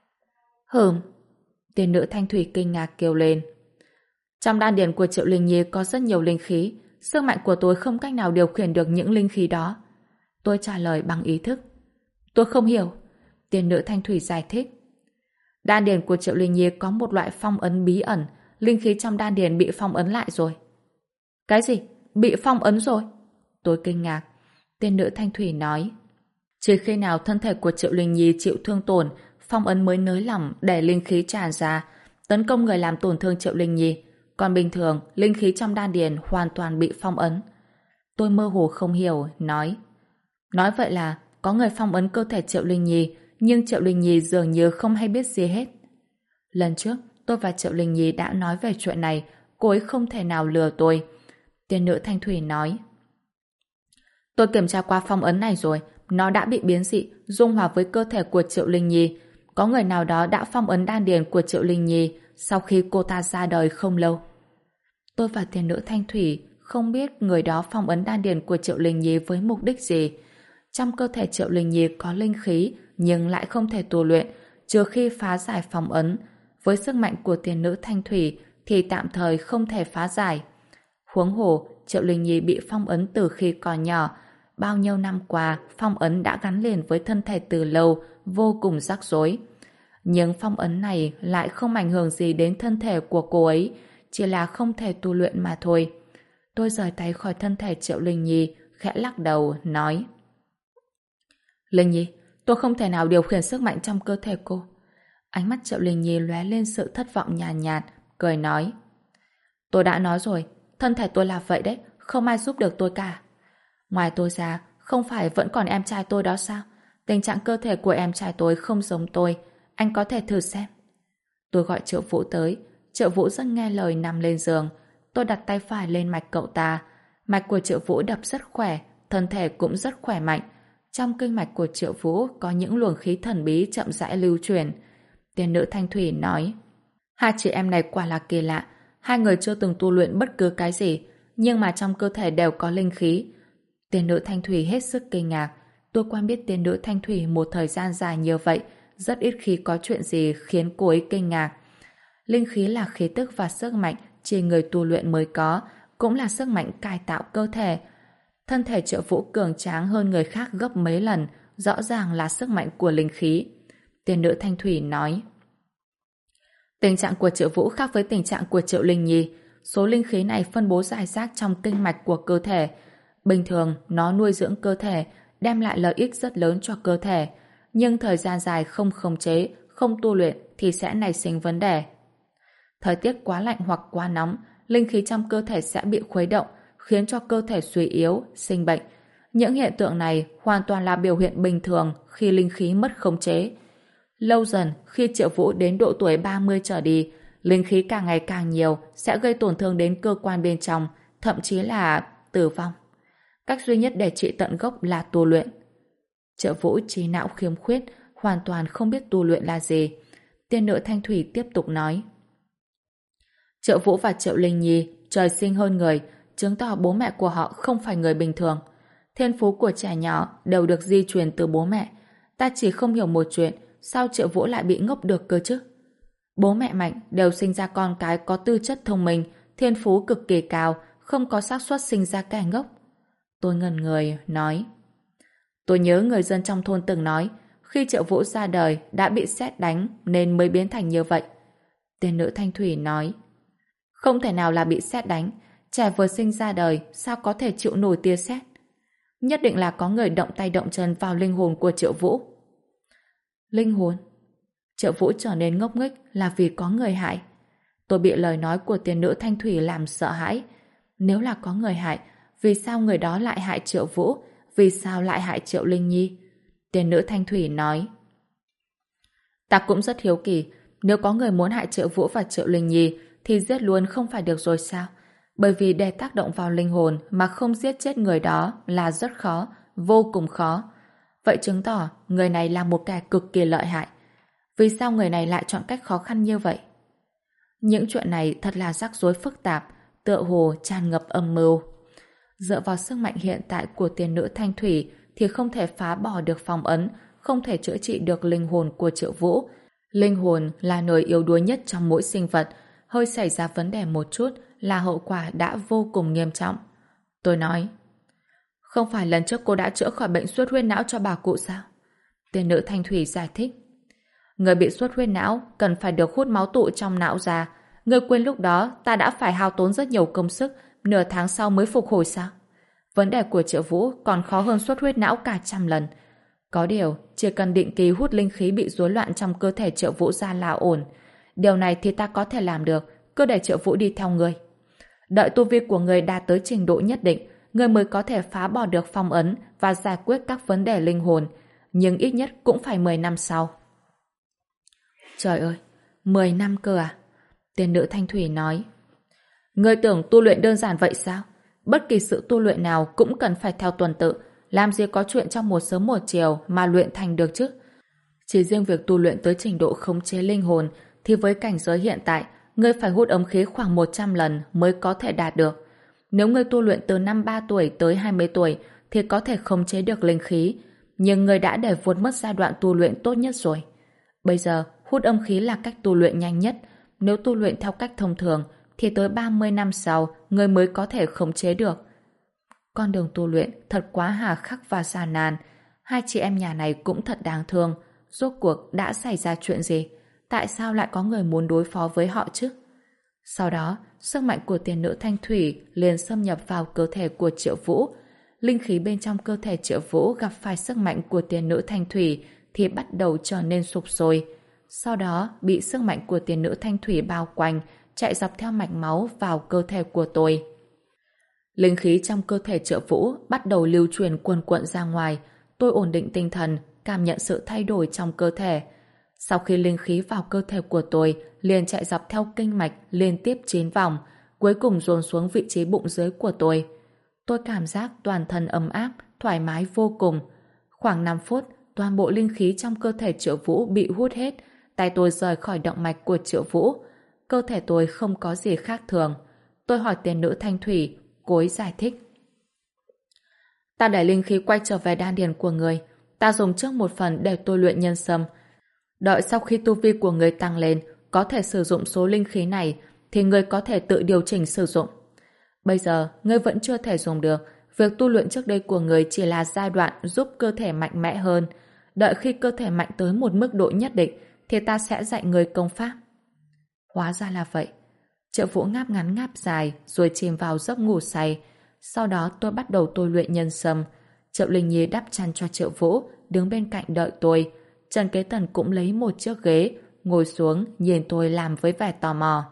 Tiên nữ Thanh Thủy kinh ngạc kêu lên. Trong đan điền của Triệu Linh Nhi có rất nhiều linh khí, sức mạnh của tôi không cách nào điều khiển được những linh khí đó. Tôi trả lời bằng ý thức. Tôi không hiểu. Tiên nữ Thanh Thủy giải thích. Đan điền của Triệu Linh Nhi có một loại phong ấn bí ẩn, linh khí trong đan điền bị phong ấn lại rồi. Cái gì? Bị phong ấn rồi? Tôi kinh ngạc. Tiên nữ Thanh Thủy nói. Chỉ khi nào thân thể của Triệu Linh Nhi chịu thương tổn, phong ấn mới nới lỏng để linh khí tràn ra, tấn công người làm tổn thương Triệu Linh Nhi. Còn bình thường, linh khí trong đan điền hoàn toàn bị phong ấn. Tôi mơ hồ không hiểu, nói. Nói vậy là có người phong ấn cơ thể Triệu Linh Nhi, nhưng Triệu Linh Nhi dường như không hay biết gì hết. Lần trước, tôi và Triệu Linh Nhi đã nói về chuyện này, cô ấy không thể nào lừa tôi. Tiên nữ Thanh Thủy nói. Tôi kiểm tra qua phong ấn này rồi, nó đã bị biến dị, dung hòa với cơ thể của Triệu Linh Nhi. Có người nào đó đã phong ấn đan điền của Triệu Linh Nhi sau khi cô ta ra đời không lâu. Tôi và tiên nữ Thanh Thủy không biết người đó phong ấn đan điền của Triệu Linh Nhi với mục đích gì. Trong cơ thể Triệu Linh Nhi có linh khí nhưng lại không thể tu luyện trừ khi phá giải phong ấn. Với sức mạnh của tiên nữ Thanh Thủy thì tạm thời không thể phá giải. Huống hồ, Triệu Linh Nhi bị phong ấn từ khi còn nhỏ. Bao nhiêu năm qua, phong ấn đã gắn liền với thân thể từ lâu, vô cùng rắc rối. Nhưng phong ấn này lại không ảnh hưởng gì đến thân thể của cô ấy, chỉ là không thể tu luyện mà thôi. Tôi rời tay khỏi thân thể Triệu Linh Nhi, khẽ lắc đầu, nói. Linh Nhi, tôi không thể nào điều khiển sức mạnh trong cơ thể cô. Ánh mắt Triệu Linh Nhi lóe lên sự thất vọng nhàn nhạt, cười nói. Tôi đã nói rồi, thân thể tôi là vậy đấy, không ai giúp được tôi cả. Ngoài tôi ra, không phải vẫn còn em trai tôi đó sao? Tình trạng cơ thể của em trai tôi không giống tôi, anh có thể thử xem. Tôi gọi Triệu Vũ tới, Triệu Vũ rất nghe lời nằm lên giường. Tôi đặt tay phải lên mạch cậu ta. Mạch của Triệu Vũ đập rất khỏe, thân thể cũng rất khỏe mạnh. Trong kinh mạch của Triệu Vũ có những luồng khí thần bí chậm rãi lưu truyền. Tiên nữ Thanh Thủy nói. Hai chị em này quả là kỳ lạ. Hai người chưa từng tu luyện bất cứ cái gì, nhưng mà trong cơ thể đều có linh khí. Tiên nữ Thanh Thủy hết sức kinh ngạc. Tôi quen biết tiên nữ Thanh Thủy một thời gian dài như vậy, rất ít khi có chuyện gì khiến cô ấy kinh ngạc. Linh khí là khí tức và sức mạnh chỉ người tu luyện mới có, cũng là sức mạnh cải tạo cơ thể. Thân thể Triệu Vũ cường tráng hơn người khác gấp mấy lần, rõ ràng là sức mạnh của linh khí. Tiên nữ Thanh Thủy nói. Tình trạng của Triệu Vũ khác với tình trạng của Triệu Linh Nhi. Số linh khí này phân bố rải rác trong kinh mạch của cơ thể. Bình thường, nó nuôi dưỡng cơ thể, đem lại lợi ích rất lớn cho cơ thể. Nhưng thời gian dài không khống chế, không tu luyện thì sẽ nảy sinh vấn đề. Thời tiết quá lạnh hoặc quá nóng, linh khí trong cơ thể sẽ bị khuấy động, khiến cho cơ thể suy yếu, sinh bệnh. Những hiện tượng này hoàn toàn là biểu hiện bình thường khi linh khí mất khống chế. Lâu dần, khi Triệu Vũ đến độ tuổi 30 trở đi, linh khí càng ngày càng nhiều sẽ gây tổn thương đến cơ quan bên trong, thậm chí là tử vong. Cách duy nhất để trị tận gốc là tu luyện. Triệu Vũ trí não khiếm khuyết, hoàn toàn không biết tu luyện là gì. Tiên nữ Thanh Thủy tiếp tục nói. Triệu Vũ và Triệu Linh Nhi trời sinh hơn người, chứng tỏ bố mẹ của họ không phải người bình thường. Thiên phú của trẻ nhỏ đều được di truyền từ bố mẹ. Ta chỉ không hiểu một chuyện, sao Triệu Vũ lại bị ngốc được cơ chứ? Bố mẹ Mạnh đều sinh ra con cái có tư chất thông minh, thiên phú cực kỳ cao, không có xác suất sinh ra kẻ ngốc. Tôi ngẩn người, nói. Tôi nhớ người dân trong thôn từng nói, khi Triệu Vũ ra đời đã bị sét đánh nên mới biến thành như vậy. Tiên nữ Thanh Thủy nói. Không thể nào là bị sét đánh, trẻ vừa sinh ra đời sao có thể chịu nổi tia sét? Nhất định là có người động tay động chân vào linh hồn của Triệu Vũ. Linh hồn? Triệu Vũ trở nên ngốc nghếch là vì có người hại. Tôi bị lời nói của tiên nữ Thanh Thủy làm sợ hãi. Nếu là có người hại, vì sao người đó lại hại Triệu Vũ? Vì sao lại hại Triệu Linh Nhi? Tiên nữ Thanh Thủy nói. Ta cũng rất hiếu kỳ, nếu có người muốn hại Triệu Vũ và Triệu Linh Nhi thì giết luôn không phải được rồi sao? Bởi vì để tác động vào linh hồn mà không giết chết người đó là rất khó, vô cùng khó. Vậy chứng tỏ người này là một kẻ cực kỳ lợi hại. Vì sao người này lại chọn cách khó khăn như vậy? Những chuyện này thật là rắc rối phức tạp, tựa hồ tràn ngập âm mưu. Dựa vào sức mạnh hiện tại của tiên nữ Thanh Thủy thì không thể phá bỏ được phong ấn, không thể chữa trị được linh hồn của Triệu Vũ. Linh hồn là nơi yếu đuối nhất trong mỗi sinh vật, hơi xảy ra vấn đề một chút là hậu quả đã vô cùng nghiêm trọng. Tôi nói, không phải lần trước cô đã chữa khỏi bệnh xuất huyết não cho bà cụ sao? Tiên nữ Thanh Thủy giải thích. Người bị xuất huyết não cần phải được hút máu tụ trong não ra. Người quên lúc đó ta đã phải hao tốn rất nhiều công sức, nửa tháng sau mới phục hồi sao? Vấn đề của Triệu Vũ còn khó hơn xuất huyết não cả trăm lần. Có điều, chỉ cần định kỳ hút linh khí bị rối loạn trong cơ thể Triệu Vũ ra là ổn. Điều này thì ta có thể làm được, cứ để Triệu Vũ đi theo người. Đợi tu vi của người đạt tới trình độ nhất định, người mới có thể phá bỏ được phong ấn và giải quyết các vấn đề linh hồn. Nhưng ít nhất cũng phải 10 năm sau. Trời ơi, 10 năm cơ à? Tiên nữ Thanh Thủy nói. Ngươi tưởng tu luyện đơn giản vậy sao? Bất kỳ sự tu luyện nào cũng cần phải theo tuần tự, làm gì có chuyện trong một sớm một chiều mà luyện thành được chứ? Chỉ riêng việc tu luyện tới trình độ khống chế linh hồn thì với cảnh giới hiện tại, ngươi phải hút ấm khí khoảng 100 lần mới có thể đạt được. Nếu ngươi tu luyện từ năm 3 tuổi tới 20 tuổi thì có thể khống chế được linh khí, nhưng ngươi đã để vụt mất giai đoạn tu luyện tốt nhất rồi. Bây giờ, hút âm khí là cách tu luyện nhanh nhất. Nếu tu luyện theo cách thông thường thì tới 30 năm sau ngươi mới có thể khống chế được. Con đường tu luyện thật quá hà khắc và gian nan. Hai chị em nhà này cũng thật đáng thương. Rốt cuộc đã xảy ra chuyện gì? Tại sao lại có người muốn đối phó với họ chứ? Sau đó, sức mạnh của tiên nữ Thanh Thủy liền xâm nhập vào cơ thể của Triệu Vũ. Linh khí bên trong cơ thể Triệu Vũ gặp phải sức mạnh của tiên nữ Thanh Thủy thì bắt đầu trở nên sụp sôi. Sau đó bị sức mạnh của tiên nữ Thanh Thủy bao quanh, chạy dọc theo mạch máu vào cơ thể của tôi. Linh khí trong cơ thể Triệu Vũ bắt đầu lưu truyền cuồn cuộn ra ngoài. Tôi ổn định tinh thần, cảm nhận sự thay đổi trong cơ thể. Sau khi linh khí vào cơ thể của tôi, liền chạy dọc theo kinh mạch liên tiếp 9 vòng, cuối cùng dồn xuống vị trí bụng dưới của tôi. Tôi cảm giác toàn thân ấm áp, thoải mái vô cùng. Khoảng 5 phút, toàn bộ linh khí trong cơ thể Triệu Vũ bị hút hết, tay tôi rời khỏi động mạch của Triệu Vũ. Cơ thể tôi không có gì khác thường. Tôi hỏi tiên nữ Thanh Thủy, cô ấy giải thích. Ta đẩy linh khí quay trở về đan điền của người. Ta dùng trước một phần để tôi luyện nhân sâm. Đợi sau khi tu vi của người tăng lên, có thể sử dụng số linh khí này, thì người có thể tự điều chỉnh sử dụng. Bây giờ, ngươi vẫn chưa thể dùng được. Việc tu luyện trước đây của người chỉ là giai đoạn giúp cơ thể mạnh mẽ hơn. Đợi khi cơ thể mạnh tới một mức độ nhất định, thì ta sẽ dạy người công pháp. Hóa ra là vậy. Triệu Vũ ngáp ngắn ngáp dài rồi chìm vào giấc ngủ say. Sau đó tôi bắt đầu tôi luyện nhân sâm. Triệu Linh Nhi đắp chăn cho Triệu Vũ, đứng bên cạnh đợi tôi. Trần Kế Tần cũng lấy một chiếc ghế, ngồi xuống nhìn tôi làm với vẻ tò mò.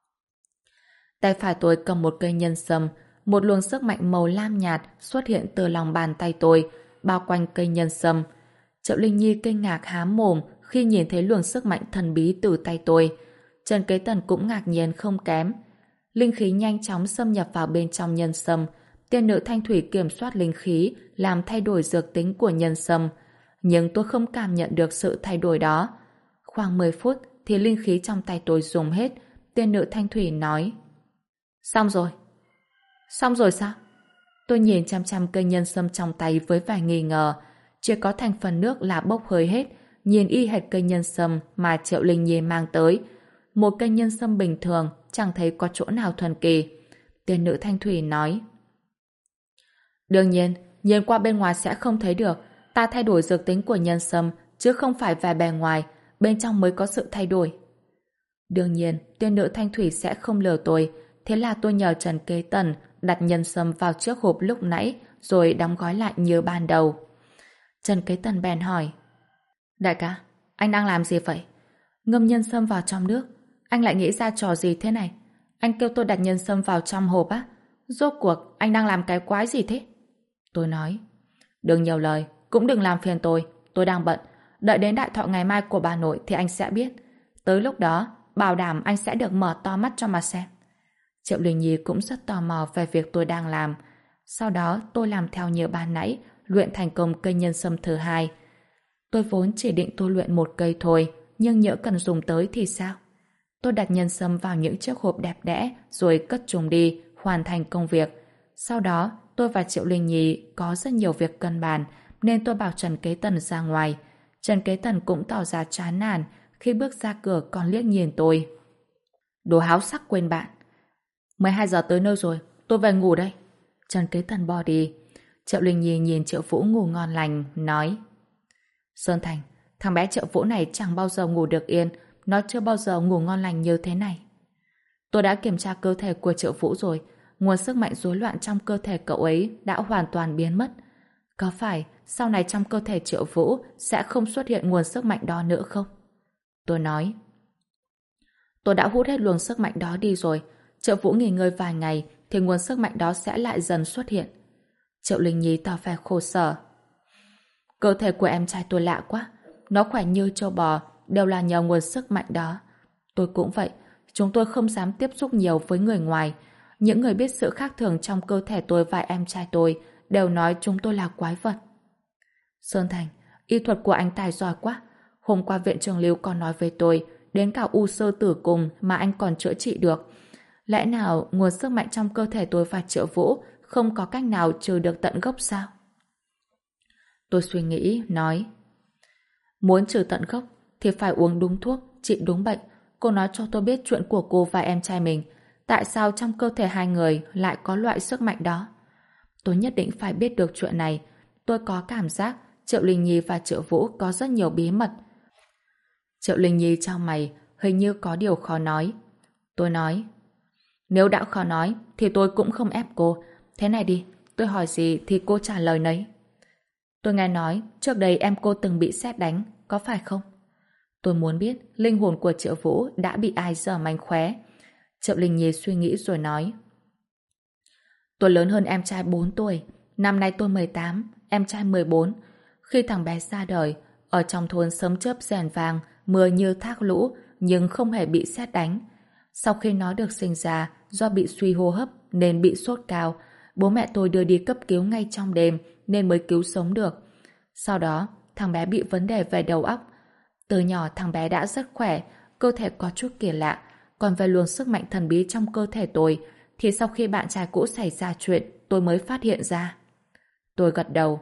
Tay phải tôi cầm một cây nhân sâm, một luồng sức mạnh màu lam nhạt xuất hiện từ lòng bàn tay tôi, bao quanh cây nhân sâm. Triệu Linh Nhi kinh ngạc há mồm khi nhìn thấy luồng sức mạnh thần bí từ tay tôi. Trần Kế Tần cũng ngạc nhiên không kém. Linh khí nhanh chóng xâm nhập vào bên trong nhân sâm. Tiên nữ Thanh Thủy kiểm soát linh khí, làm thay đổi dược tính của nhân sâm. Nhưng tôi không cảm nhận được sự thay đổi đó. Khoảng 10 phút thì linh khí trong tay tôi dùng hết. tiên nữ Thanh Thủy nói. Xong rồi. Xong rồi sao? Tôi nhìn chăm chăm cây nhân sâm trong tay với vài nghi ngờ. Chỉ có thành phần nước là bốc hơi hết, nhìn y hệt cây nhân sâm mà Triệu Linh Nhi mang tới. Một cây nhân sâm bình thường, chẳng thấy có chỗ nào thần kỳ. Tiên nữ Thanh Thủy nói. Đương nhiên, nhìn qua bên ngoài sẽ không thấy được. Ta thay đổi dược tính của nhân sâm, chứ không phải về bề ngoài, bên trong mới có sự thay đổi. Đương nhiên, tiên nữ Thanh Thủy sẽ không lừa tôi, thế là tôi nhờ Trần Kế Tần đặt nhân sâm vào chiếc hộp lúc nãy, rồi đóng gói lại như ban đầu. Trần Kế Tần bèn hỏi. Đại ca, anh đang làm gì vậy? Ngâm nhân sâm vào trong nước. Anh lại nghĩ ra trò gì thế này? Anh kêu tôi đặt nhân sâm vào trong hộp á? Rốt cuộc, anh đang làm cái quái gì thế? Tôi nói. Đừng nhiều lời, cũng đừng làm phiền tôi đang bận. Đợi đến đại thọ ngày mai của bà nội thì anh sẽ biết. Tới lúc đó, bảo đảm anh sẽ được mở to mắt cho mà xem. Triệu Linh Nhi cũng rất tò mò về việc tôi đang làm. Sau đó tôi làm theo như ban nãy, luyện thành công cây nhân sâm thứ hai. Tôi vốn chỉ định tôi luyện một cây thôi, nhưng nhỡ cần dùng tới thì sao? Tôi đặt nhân sâm vào những chiếc hộp đẹp đẽ rồi cất chúng đi, hoàn thành công việc. Sau đó, tôi và Triệu Linh Nhi có rất nhiều việc cân bàn, nên tôi bảo Trần Kế Tần ra ngoài. Trần Kế Tần cũng tỏ ra chán nản, khi bước ra cửa còn liếc nhìn tôi. Đồ háo sắc quên bạn. 12 giờ tới nơi rồi, tôi về ngủ đây. Trần Kế Tần bỏ đi. Triệu Linh Nhi nhìn Triệu Vũ ngủ ngon lành, nói. Sơn Thành, thằng bé Triệu Vũ này chẳng bao giờ ngủ được yên, nó chưa bao giờ ngủ ngon lành như thế này. Tôi đã kiểm tra cơ thể của Triệu Vũ rồi, nguồn sức mạnh rối loạn trong cơ thể cậu ấy đã hoàn toàn biến mất. Có phải sau này trong cơ thể Triệu Vũ sẽ không xuất hiện nguồn sức mạnh đó nữa không? Tôi nói. Tôi đã hút hết luồng sức mạnh đó đi rồi. Triệu Vũ nghỉ ngơi vài ngày thì nguồn sức mạnh đó sẽ lại dần xuất hiện. Triệu Linh Nhi tỏ vẻ khổ sở. Cơ thể của em trai tôi lạ quá. Nó khỏe như trâu bò, đều là nhờ nguồn sức mạnh đó. Tôi cũng vậy. Chúng tôi không dám tiếp xúc nhiều với người ngoài. Những người biết sự khác thường trong cơ thể tôi và em trai tôi đều nói chúng tôi là quái vật. Sơn Thành, y thuật của anh tài giỏi quá. Hôm qua viện trưởng Lưu còn nói với tôi đến cả u xơ tử cung mà anh còn chữa trị được. Lẽ nào nguồn sức mạnh trong cơ thể tôi và Triệu Vũ không có cách nào trừ được tận gốc sao? Tôi suy nghĩ, nói. Muốn trừ tận gốc thì phải uống đúng thuốc, trị đúng bệnh. Cô nói cho tôi biết chuyện của cô và em trai mình. Tại sao trong cơ thể hai người lại có loại sức mạnh đó? Tôi nhất định phải biết được chuyện này. Tôi có cảm giác Triệu Linh Nhi và Triệu Vũ có rất nhiều bí mật. Triệu Linh Nhi chau mày, hình như có điều khó nói. Tôi nói. Nếu đã khó nói thì tôi cũng không ép cô. Thế này đi, tôi hỏi gì thì cô trả lời nấy. Tôi nghe nói trước đây em cô từng bị sét đánh, có phải không? Tôi muốn biết linh hồn của Triệu Vũ đã bị ai giở mánh khóe. Triệu Linh Nhi suy nghĩ rồi nói. Tôi lớn hơn em trai 4 tuổi. Năm nay tôi 18, em trai 14. Khi thằng bé ra đời, ở trong thôn sấm chớp rèn vàng, mưa như thác lũ, nhưng không hề bị sét đánh. Sau khi nó được sinh ra, do bị suy hô hấp nên bị sốt cao, bố mẹ tôi đưa đi cấp cứu ngay trong đêm nên mới cứu sống được. Sau đó, thằng bé bị vấn đề về đầu óc. Từ nhỏ thằng bé đã rất khỏe, cơ thể có chút kỳ lạ. Còn về luồng sức mạnh thần bí trong cơ thể tôi, thì sau khi bạn trai cũ xảy ra chuyện, tôi mới phát hiện ra. Tôi gật đầu.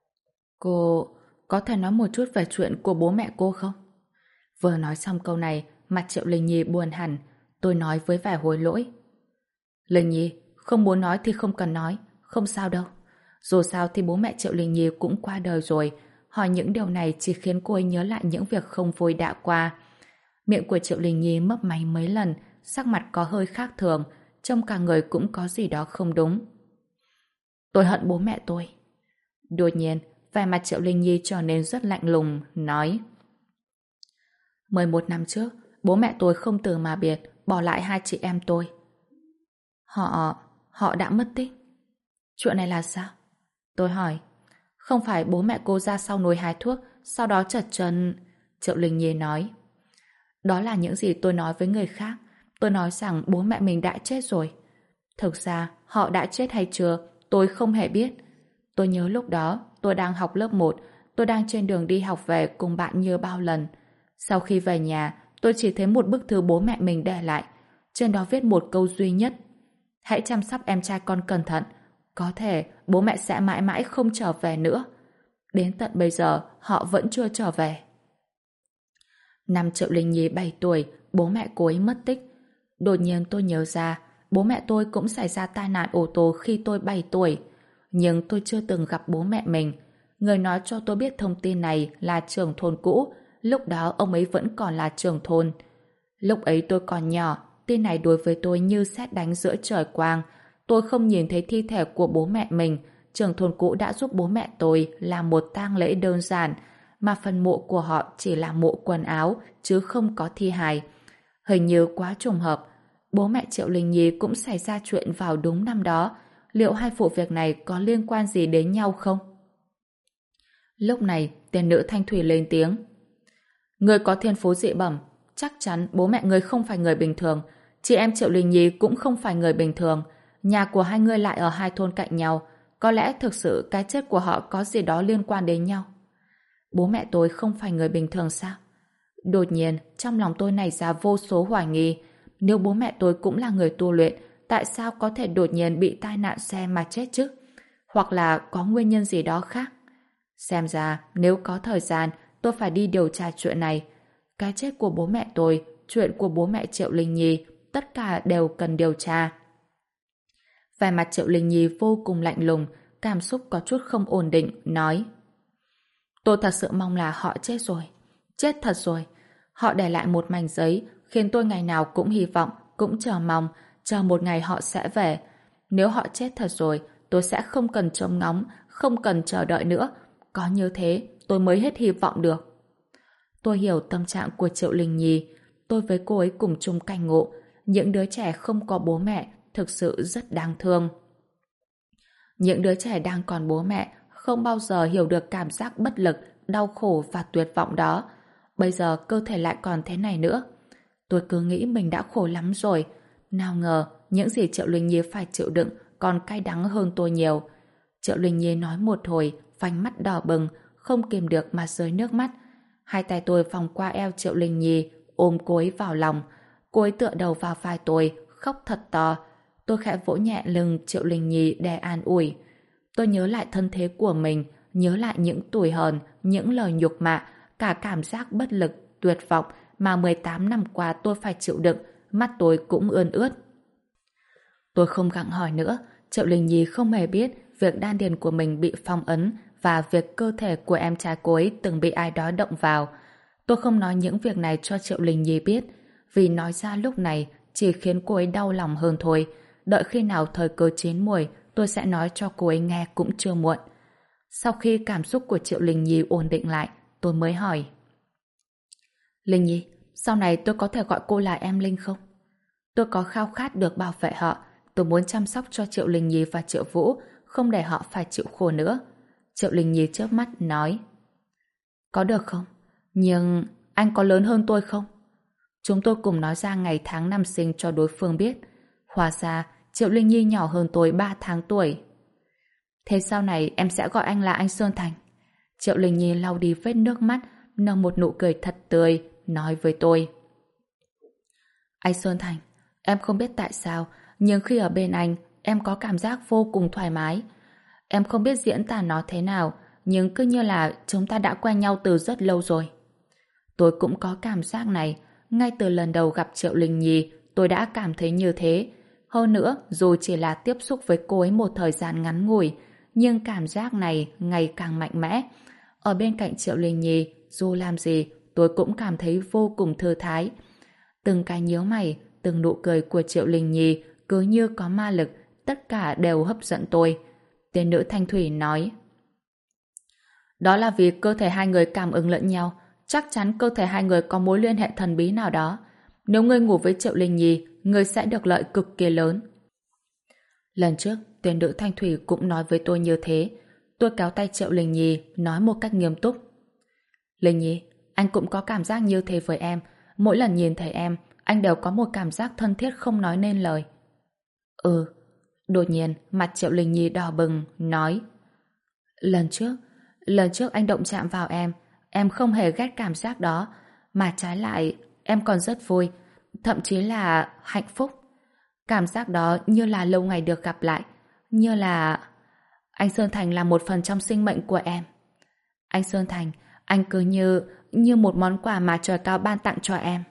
Cô có thể nói một chút về chuyện của bố mẹ cô không? Vừa nói xong câu này, mặt Triệu Linh Nhi buồn hẳn. Tôi nói với vẻ hối lỗi. Linh Nhi, không muốn nói thì không cần nói, không sao đâu. Dù sao thì bố mẹ Triệu Linh Nhi cũng qua đời rồi. Hỏi những điều này chỉ khiến cô ấy nhớ lại những việc không vui đã qua. Miệng của Triệu Linh Nhi mấp máy mấy lần, sắc mặt có hơi khác thường, trông cả người cũng có gì đó không đúng. Tôi hận bố mẹ tôi. Đột nhiên, vẻ mặt Triệu Linh Nhi trở nên rất lạnh lùng, nói. 11 năm trước, bố mẹ tôi không từ mà biệt, bỏ lại hai chị em tôi. Họ đã mất tích. Chuyện này là sao? Tôi hỏi. Không phải bố mẹ cô ra sau núi hái thuốc, sau đó trật chân... Triệu Linh Nhi nói. Đó là những gì tôi nói với người khác. Tôi nói rằng bố mẹ mình đã chết rồi. Thực ra, họ đã chết hay chưa, tôi không hề biết. Tôi nhớ lúc đó, tôi đang học lớp 1, tôi đang trên đường đi học về cùng bạn như bao lần. Sau khi về nhà, tôi chỉ thấy một bức thư bố mẹ mình để lại. Trên đó viết một câu duy nhất: hãy chăm sóc em trai con cẩn thận, có thể bố mẹ sẽ mãi mãi không trở về nữa. Đến tận bây giờ họ vẫn chưa trở về. Năm Triệu Linh Nhi 7 tuổi, bố mẹ cô ấy mất tích. Đột nhiên tôi nhớ ra, bố mẹ tôi cũng xảy ra tai nạn ô tô khi tôi 7 tuổi. Nhưng tôi chưa từng gặp bố mẹ mình. Người nói cho tôi biết thông tin này là trưởng thôn cũ, lúc đó ông ấy vẫn còn là trưởng thôn. Lúc ấy tôi còn nhỏ, tin này đối với tôi như sét đánh giữa trời quang. Tôi không nhìn thấy thi thể của bố mẹ mình, trưởng thôn cũ đã giúp bố mẹ tôi làm một tang lễ đơn giản, mà phần mộ của họ chỉ là mộ quần áo, chứ không có thi hài. Hình như quá trùng hợp, bố mẹ Triệu Linh Nhi cũng xảy ra chuyện vào đúng năm đó. Liệu hai vụ việc này có liên quan gì đến nhau không? Lúc này, tên nữ thanh thủy lên tiếng. Người có thiên phú dị bẩm, chắc chắn bố mẹ người không phải người bình thường. Chị em Triệu Linh Nhi cũng không phải người bình thường. Nhà của hai người lại ở hai thôn cạnh nhau. Có lẽ thực sự cái chết của họ có gì đó liên quan đến nhau. Bố mẹ tôi không phải người bình thường sao? Đột nhiên, trong lòng tôi nảy ra vô số hoài nghi. Nếu bố mẹ tôi cũng là người tu luyện, tại sao có thể đột nhiên bị tai nạn xe mà chết chứ? Hoặc là có nguyên nhân gì đó khác? Xem ra, nếu có thời gian, tôi phải đi điều tra chuyện này. Cái chết của bố mẹ tôi, chuyện của bố mẹ Triệu Linh Nhi, tất cả đều cần điều tra. Vẻ mặt Triệu Linh Nhi vô cùng lạnh lùng, cảm xúc có chút không ổn định, nói: tôi thật sự mong là họ chết rồi. Chết thật rồi. Họ để lại một mảnh giấy, khiến tôi ngày nào cũng hy vọng, cũng chờ mong, chờ một ngày họ sẽ về. Nếu họ chết thật rồi, tôi sẽ không cần trông ngóng, không cần chờ đợi nữa. Có như thế, tôi mới hết hy vọng được. Tôi hiểu tâm trạng của Triệu Linh Nhi. Tôi với cô ấy cùng chung cảnh ngộ. Những đứa trẻ không có bố mẹ thực sự rất đáng thương. Những đứa trẻ đang còn bố mẹ không bao giờ hiểu được cảm giác bất lực, đau khổ và tuyệt vọng đó. Bây giờ cơ thể lại còn thế này nữa. Tôi cứ nghĩ mình đã khổ lắm rồi. Nào ngờ, những gì Triệu Linh Nhi phải chịu đựng còn cay đắng hơn tôi nhiều. Triệu Linh Nhi nói một hồi, vành mắt đỏ bừng, không kìm được mà rơi nước mắt. Hai tay tôi vòng qua eo Triệu Linh Nhi, ôm cô ấy vào lòng. Cô ấy tựa đầu vào vai tôi, khóc thật to. Tôi khẽ vỗ nhẹ lưng Triệu Linh Nhi để an ủi. Tôi nhớ lại thân thế của mình, nhớ lại những tủi hờn, những lời nhục mạ, cả cảm giác bất lực, tuyệt vọng mà 18 năm qua tôi phải chịu đựng, mắt tôi cũng ươn ướt. Tôi không gặng hỏi nữa, Triệu Linh Nhi không hề biết việc đan điền của mình bị phong ấn và việc cơ thể của em trai cô ấy từng bị ai đó động vào. Tôi không nói những việc này cho Triệu Linh Nhi biết, vì nói ra lúc này chỉ khiến cô ấy đau lòng hơn thôi. Đợi khi nào thời cơ chín muồi, tôi sẽ nói cho cô ấy nghe cũng chưa muộn. Sau khi cảm xúc của Triệu Linh Nhi ổn định lại, tôi mới hỏi. Linh Nhi, sau này tôi có thể gọi cô là em Linh không? Tôi có khao khát được bảo vệ họ. Tôi muốn chăm sóc cho Triệu Linh Nhi và Triệu Vũ, không để họ phải chịu khổ nữa. Triệu Linh Nhi chớp mắt nói. Có được không? Nhưng anh có lớn hơn tôi không? Chúng tôi cùng nói ra ngày tháng năm sinh cho đối phương biết. Hóa ra Triệu Linh Nhi nhỏ hơn tôi 3 tháng tuổi. Thế sau này em sẽ gọi anh là anh Sơn Thành. Triệu Linh Nhi lau đi vết nước mắt, nở một nụ cười thật tươi, nói với tôi. Anh Sơn Thành, em không biết tại sao, nhưng khi ở bên anh, em có cảm giác vô cùng thoải mái. Em không biết diễn tả nó thế nào, nhưng cứ như là chúng ta đã quen nhau từ rất lâu rồi. Tôi cũng có cảm giác này. Ngay từ lần đầu gặp Triệu Linh Nhi, tôi đã cảm thấy như thế. Hơn nữa, dù chỉ là tiếp xúc với cô ấy một thời gian ngắn ngủi, nhưng cảm giác này ngày càng mạnh mẽ. Ở bên cạnh Triệu Linh Nhi, dù làm gì, tôi cũng cảm thấy vô cùng thư thái. Từng cái nhíu mày, từng nụ cười của Triệu Linh Nhi cứ như có ma lực, tất cả đều hấp dẫn tôi. Tên nữ thanh thủy nói. Đó là vì cơ thể hai người cảm ứng lẫn nhau. Chắc chắn cơ thể hai người có mối liên hệ thần bí nào đó. Nếu ngươi ngủ với Triệu Linh Nhi, ngươi sẽ được lợi cực kỳ lớn. Lần trước, tên nữ thanh thủy cũng nói với tôi như thế. Tôi kéo tay Triệu Linh Nhi, nói một cách nghiêm túc. Linh Nhi, anh cũng có cảm giác như thế với em. Mỗi lần nhìn thấy em, anh đều có một cảm giác thân thiết không nói nên lời. Ừ. Đột nhiên, mặt Triệu Linh Nhi đỏ bừng, nói. Lần trước anh động chạm vào em không hề ghét cảm giác đó, mà trái lại, em còn rất vui. thậm chí là hạnh phúc. Cảm giác đó như là lâu ngày được gặp lại, như là... Anh Sơn Thành là một phần trong sinh mệnh của em. Anh Sơn Thành, anh cứ như một món quà mà trời cao ban tặng cho em.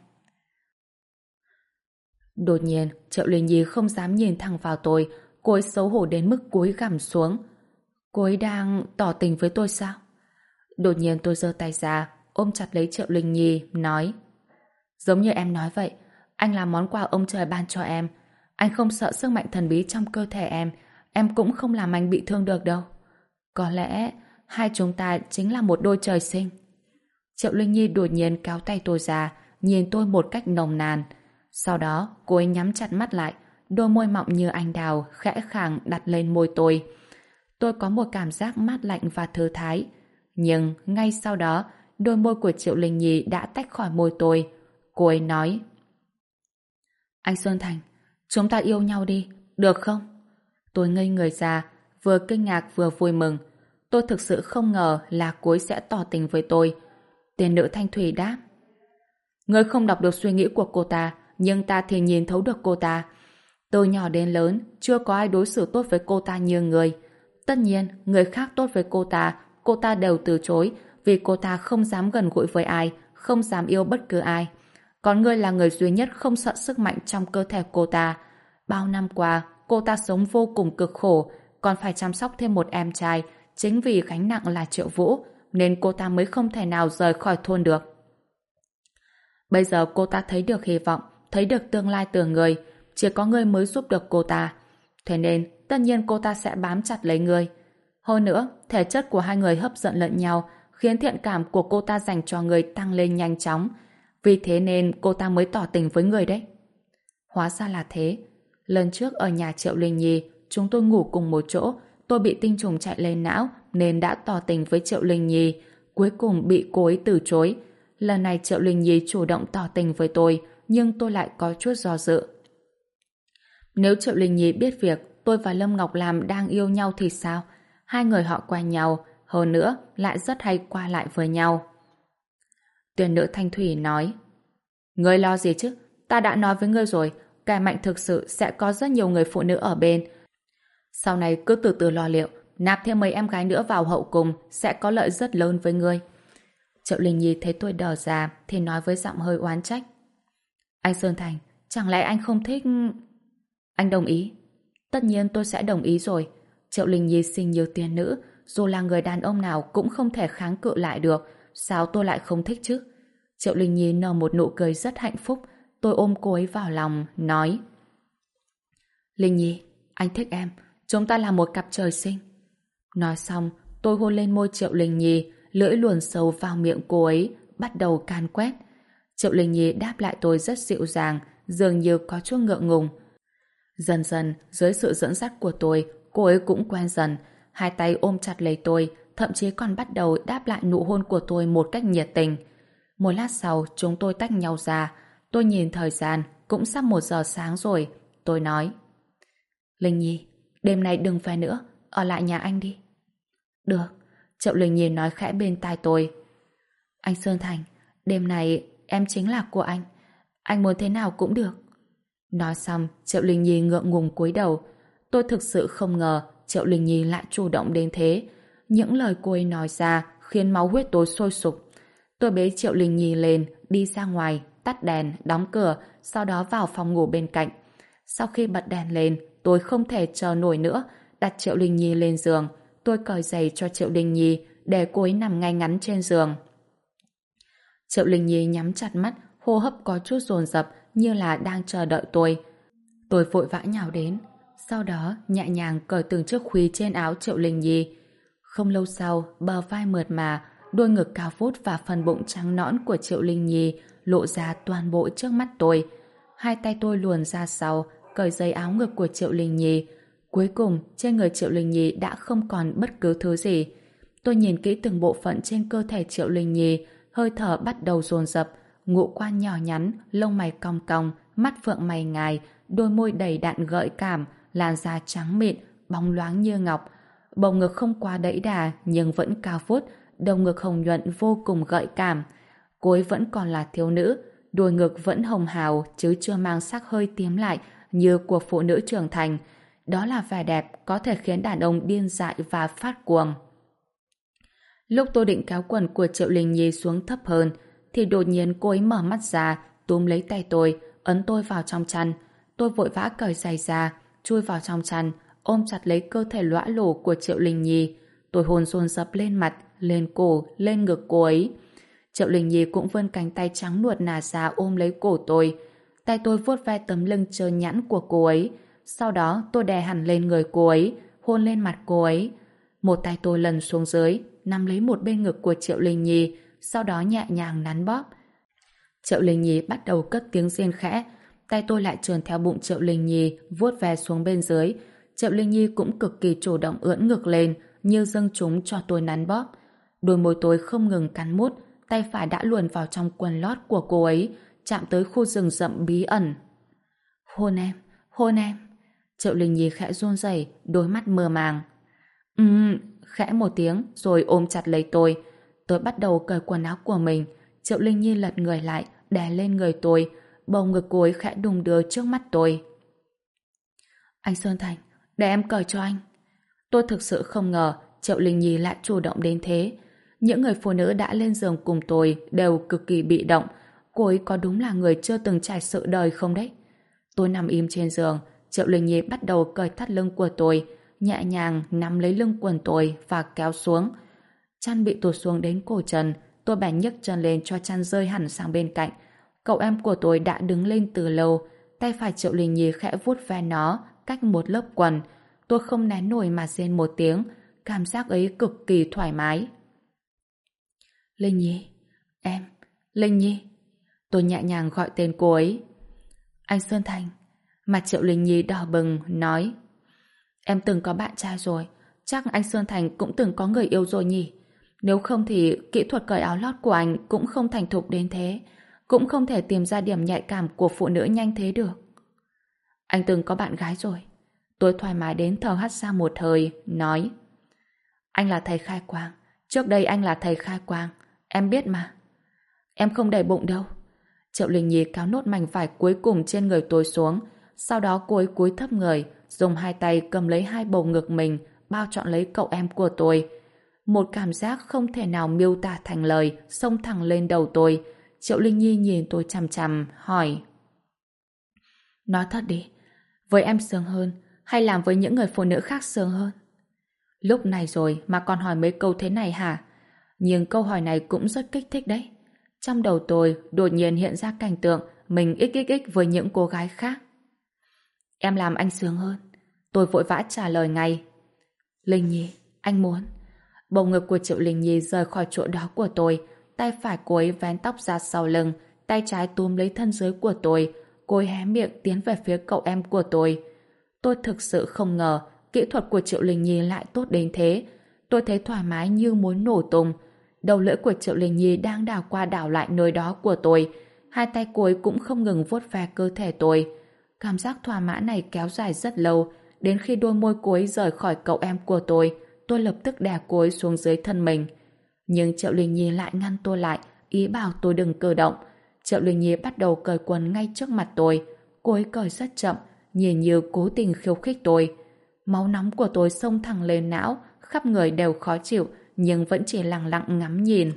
Đột nhiên, Triệu Linh Nhi không dám nhìn thẳng vào tôi, cô ấy xấu hổ đến mức cúi gằm xuống. Cô ấy đang tỏ tình với tôi sao? Đột nhiên tôi giơ tay ra, ôm chặt lấy Triệu Linh Nhi, nói: giống như em nói vậy, anh là món quà ông trời ban cho em. Anh không sợ sức mạnh thần bí trong cơ thể em cũng không làm anh bị thương được đâu. Có lẽ hai chúng ta chính là một đôi trời sinh. Triệu Linh Nhi đột nhiên kéo tay tôi ra, nhìn tôi một cách nồng nàn. Sau đó, cô ấy nhắm chặt mắt lại, đôi môi mọng như anh đào khẽ khàng đặt lên môi tôi. Tôi có một cảm giác mát lạnh và thư thái. Nhưng ngay sau đó, đôi môi của Triệu Linh Nhi đã tách khỏi môi tôi. Cô ấy nói: anh Xuân Thành, chúng ta yêu nhau đi, được không? Tôi ngây người ra, vừa kinh ngạc vừa vui mừng. Tôi thực sự không ngờ là cô ấy sẽ tỏ tình với tôi. Tiên nữ Thanh Thủy đáp: ngươi không đọc được suy nghĩ của cô ta, nhưng ta thì nhìn thấu được cô ta. Từ nhỏ đến lớn, chưa có ai đối xử tốt với cô ta như người. Tất nhiên, người khác tốt với cô ta đều từ chối, vì cô ta không dám gần gũi với ai, không dám yêu bất cứ ai. Còn ngươi là người duy nhất không sợ sức mạnh trong cơ thể cô ta. Bao năm qua, cô ta sống vô cùng cực khổ, còn phải chăm sóc thêm một em trai, chính vì gánh nặng là Triệu Vũ, nên cô ta mới không thể nào rời khỏi thôn được. Bây giờ cô ta thấy được hy vọng, thấy được tương lai từ người, chỉ có ngươi mới giúp được cô ta. Thế nên, tất nhiên cô ta sẽ bám chặt lấy ngươi. Hơn nữa, thể chất của hai người hấp dẫn lẫn nhau, khiến thiện cảm của cô ta dành cho người tăng lên nhanh chóng. Vì thế nên cô ta mới tỏ tình với người đấy. Hóa ra là thế. Lần trước ở nhà Triệu Linh Nhi, chúng tôi ngủ cùng một chỗ, tôi bị tinh trùng chạy lên não nên đã tỏ tình với Triệu Linh Nhi, cuối cùng bị cô ấy từ chối. Lần này Triệu Linh Nhi chủ động tỏ tình với tôi, nhưng tôi lại có chút do dự. Nếu Triệu Linh Nhi biết việc tôi và Lâm Ngọc Lam đang yêu nhau thì sao? Hai người họ quen nhau, hơn nữa lại rất hay qua lại với nhau. Tuyển nữ Thanh Thủy nói: ngươi lo gì chứ? Ta đã nói với ngươi rồi, kẻ mạnh thực sự sẽ có rất nhiều người phụ nữ ở bên. Sau này cứ từ từ lo liệu, nạp thêm mấy em gái nữa vào hậu cung sẽ có lợi rất lớn với ngươi. Triệu Linh Nhi thấy tôi đờ ra thì nói với giọng hơi oán trách: anh Sơn Thành, chẳng lẽ anh không thích... Anh đồng ý. Tất nhiên tôi sẽ đồng ý rồi. Triệu Linh Nhi xinh như tiên nữ, dù là người đàn ông nào cũng không thể kháng cự lại được. Sao tôi lại không thích chứ? Triệu Linh Nhi nở một nụ cười rất hạnh phúc. Tôi ôm cô ấy vào lòng, nói: Linh Nhi, anh thích em. Chúng ta là một cặp trời sinh. Nói xong, tôi hôn lên môi Triệu Linh Nhi, lưỡi luồn sâu vào miệng cô ấy, bắt đầu can quét. Triệu Linh Nhi đáp lại tôi rất dịu dàng, dường như có chút ngượng ngùng. Dần dần, dưới sự dẫn dắt của tôi, cô ấy cũng quen dần. Hai tay ôm chặt lấy tôi, thậm chí còn bắt đầu đáp lại nụ hôn của tôi một cách nhiệt tình. Một lát sau, chúng tôi tách nhau ra. Tôi nhìn thời gian, cũng sắp 1 giờ sáng rồi. Tôi nói: Linh Nhi, đêm nay đừng về nữa, ở lại nhà anh đi. Được. Triệu Linh Nhi nói khẽ bên tai tôi: anh Sơn Thành, đêm này em chính là của anh muốn thế nào cũng được. Nói xong, Triệu Linh Nhi ngượng ngùng cúi đầu. Tôi thực sự không ngờ Triệu Linh Nhi lại chủ động đến thế. Những lời cô ấy nói ra khiến máu huyết tôi sôi sục. Tôi bế Triệu Linh Nhi lên, đi ra ngoài, tắt đèn, đóng cửa, sau đó vào phòng ngủ bên cạnh. Sau khi bật đèn lên, tôi không thể chờ nổi nữa, đặt Triệu Linh Nhi lên giường. Tôi cởi giày cho Triệu Linh Nhi để cô ấy nằm ngay ngắn trên giường. Triệu Linh Nhi nhắm chặt mắt, hô hấp có chút dồn dập như là đang chờ đợi tôi. Tôi vội vã nhào đến, sau đó nhẹ nhàng cởi từng chiếc khuy trên áo Triệu Linh Nhi. Không lâu sau, bờ vai mượt mà, đôi ngực cao vút và phần bụng trắng nõn của Triệu Linh Nhi lộ ra toàn bộ trước mắt tôi. Hai tay tôi luồn ra sau, cởi dây áo ngực của Triệu Linh Nhi. Cuối cùng, trên người Triệu Linh Nhi đã không còn bất cứ thứ gì. Tôi nhìn kỹ từng bộ phận trên cơ thể Triệu Linh Nhi, hơi thở bắt đầu dồn dập, ngũ quan nhỏ nhắn, lông mày cong cong, mắt phượng mày ngài, đôi môi đầy đặn gợi cảm, làn da trắng mịn, bóng loáng như ngọc. Bầu ngực không quá đẫy đà nhưng vẫn cao vút, đầu ngực hồng nhuận vô cùng gợi cảm. Cô ấy vẫn còn là thiếu nữ, đùi ngực vẫn hồng hào chứ chưa mang sắc hơi tím lại như của phụ nữ trưởng thành. Đó là vẻ đẹp có thể khiến đàn ông điên dại và phát cuồng. Lúc tôi định kéo quần của Triệu Linh Nhi xuống thấp hơn, thì đột nhiên cô ấy mở mắt ra, túm lấy tay tôi, ấn tôi vào trong chăn. Tôi vội vã cởi giày ra, chui vào trong chăn, ôm chặt lấy cơ thể lõa lồ của Triệu Linh Nhi. Tôi hôn dồn dập lên mặt, lên cổ, lên ngực cô ấy. Triệu Linh Nhi cũng vươn cánh tay trắng nuột nà ra ôm lấy cổ tôi. Tay tôi vuốt ve tấm lưng trơn nhẵn của cô ấy. Sau đó tôi đè hẳn lên người cô ấy, hôn lên mặt cô ấy. Một tay tôi lần xuống dưới, nắm lấy một bên ngực của Triệu Linh Nhi, sau đó nhẹ nhàng nắn bóp. Triệu Linh Nhi bắt đầu cất tiếng rên khẽ, tay tôi lại trườn theo bụng Triệu Linh Nhi, vuốt ve xuống bên dưới. Triệu Linh Nhi cũng cực kỳ chủ động ưỡn ngực lên, như dâng chúng cho tôi nắn bóp. Đôi môi tôi không ngừng cắn mút, tay phải đã luồn vào trong quần lót của cô ấy, chạm tới khu rừng rậm bí ẩn. Hôn em, hôn em. Triệu Linh Nhi khẽ run rẩy, đôi mắt mơ màng. Khẽ một tiếng rồi ôm chặt lấy tôi. Tôi bắt đầu cởi quần áo của mình. Triệu Linh Nhi lật người lại, đè lên người tôi. Bầu ngực cô ấy khẽ đung đưa trước mắt tôi. Anh Sơn Thành, để em cởi cho anh. Tôi thực sự không ngờ Triệu Linh Nhi lại chủ động đến thế. Những người phụ nữ đã lên giường cùng tôi đều cực kỳ bị động. Cô ấy có đúng là người chưa từng trải sự đời không đấy? Tôi nằm im trên giường, Triệu Linh Nhi bắt đầu cởi thắt lưng của tôi, nhẹ nhàng nắm lấy lưng quần tôi và kéo xuống. Chăn bị tụt xuống đến cổ chân, tôi bèn nhấc chân lên cho chăn rơi hẳn sang bên cạnh. Cậu em của tôi đã đứng lên từ lâu, tay phải Triệu Linh Nhi khẽ vuốt ve nó cách một lớp quần. Tôi không nén nổi mà rên một tiếng, cảm giác ấy cực kỳ thoải mái. Linh Nhi, em, Linh Nhi. Tôi nhẹ nhàng gọi tên cô ấy. Anh Sơn Thành. Mặt Triệu Linh Nhi đỏ bừng, nói: Em từng có bạn trai rồi, chắc anh Sơn Thành cũng từng có người yêu rồi nhỉ? Nếu không thì kỹ thuật cởi áo lót của anh cũng không thành thục đến thế, cũng không thể tìm ra điểm nhạy cảm của phụ nữ nhanh thế được. Anh từng có bạn gái rồi. Tôi thoải mái đến thở hắt ra một hơi, nói: Anh là thầy khai quang, trước đây anh là thầy khai quang, em biết mà. Em không để bụng đâu. Triệu Linh Nhi kéo nốt mảnh vải cuối cùng trên người tôi xuống, sau đó cô ấy cúi thấp người, dùng hai tay cầm lấy hai bầu ngực mình, bao trọn lấy cậu em của tôi. Một cảm giác không thể nào miêu tả thành lời xông thẳng lên đầu tôi. Triệu Linh Nhi nhìn tôi chằm chằm, hỏi: Nói thật đi, với em sướng hơn hay làm với những người phụ nữ khác sướng hơn? Lúc này rồi mà còn hỏi mấy câu thế này hả? Nhưng câu hỏi này cũng rất kích thích đấy. Trong đầu tôi đột nhiên hiện ra cảnh tượng mình xxx với những cô gái khác. Em làm anh sướng hơn. Tôi vội vã trả lời ngay. Linh Nhi, anh muốn. Bầu ngực của Triệu Linh Nhi rời khỏi chỗ đó của tôi, tay phải cô ấy vén tóc ra sau lưng, tay trái túm lấy thân dưới của tôi, cô ấy hé miệng tiến về phía cậu em của tôi. Tôi thực sự không ngờ kỹ thuật của Triệu Linh Nhi lại tốt đến thế. Tôi thấy thoải mái như muốn nổ tung. Đầu lưỡi của Triệu Linh Nhi đang đảo qua đảo lại nơi đó của tôi. Hai tay cô ấy cũng không ngừng vuốt ve cơ thể tôi. Cảm giác thỏa mãn này kéo dài rất lâu, đến khi đôi môi cô ấy rời khỏi cậu em của tôi lập tức đè cô ấy xuống dưới thân mình. Nhưng Triệu Linh Nhi lại ngăn tôi lại, ý bảo tôi đừng cử động. Triệu Linh Nhi bắt đầu cởi quần ngay trước mặt tôi. Cô ấy cởi rất chậm, nhìn như cố tình khiêu khích tôi. Máu nóng của tôi xông thẳng lên não, khắp người đều khó chịu, nhưng vẫn chỉ lặng lặng ngắm nhìn.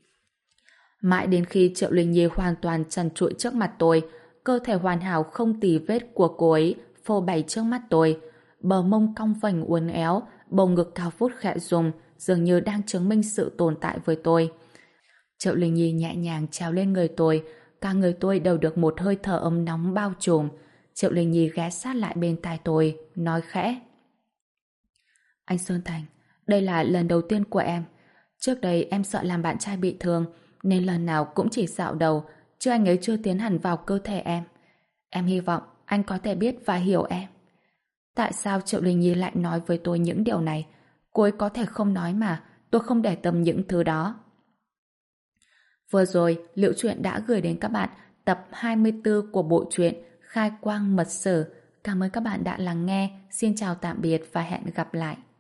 Mãi đến khi Triệu Linh Nhi hoàn toàn trần trụi trước mặt tôi, cơ thể hoàn hảo không tì vết của cô ấy phô bày trước mắt tôi. Bờ mông cong vành uốn éo, bầu ngực cao vút khẽ rung, dường như đang chứng minh sự tồn tại với tôi. Triệu Linh Nhi nhẹ nhàng trèo lên người tôi, cả người tôi đều được một hơi thở ấm nóng bao trùm. Triệu Linh Nhi ghé sát lại bên tai tôi, nói khẽ: Anh Sơn Thành, đây là lần đầu tiên của em. Trước đây em sợ làm bạn trai bị thương, nên lần nào cũng chỉ dạo đầu, chứ anh ấy chưa tiến hẳn vào cơ thể em. Em hy vọng anh có thể biết và hiểu em. Tại sao Triệu Linh Nhi lại nói với tôi những điều này? Cô ấy có thể không nói mà, tôi không để tâm những thứ đó. Vừa rồi, Liễu Chuyện đã gửi đến các bạn tập 24 của bộ truyện Khai Quang Mật Sử. Cảm ơn các bạn đã lắng nghe. Xin chào tạm biệt và hẹn gặp lại.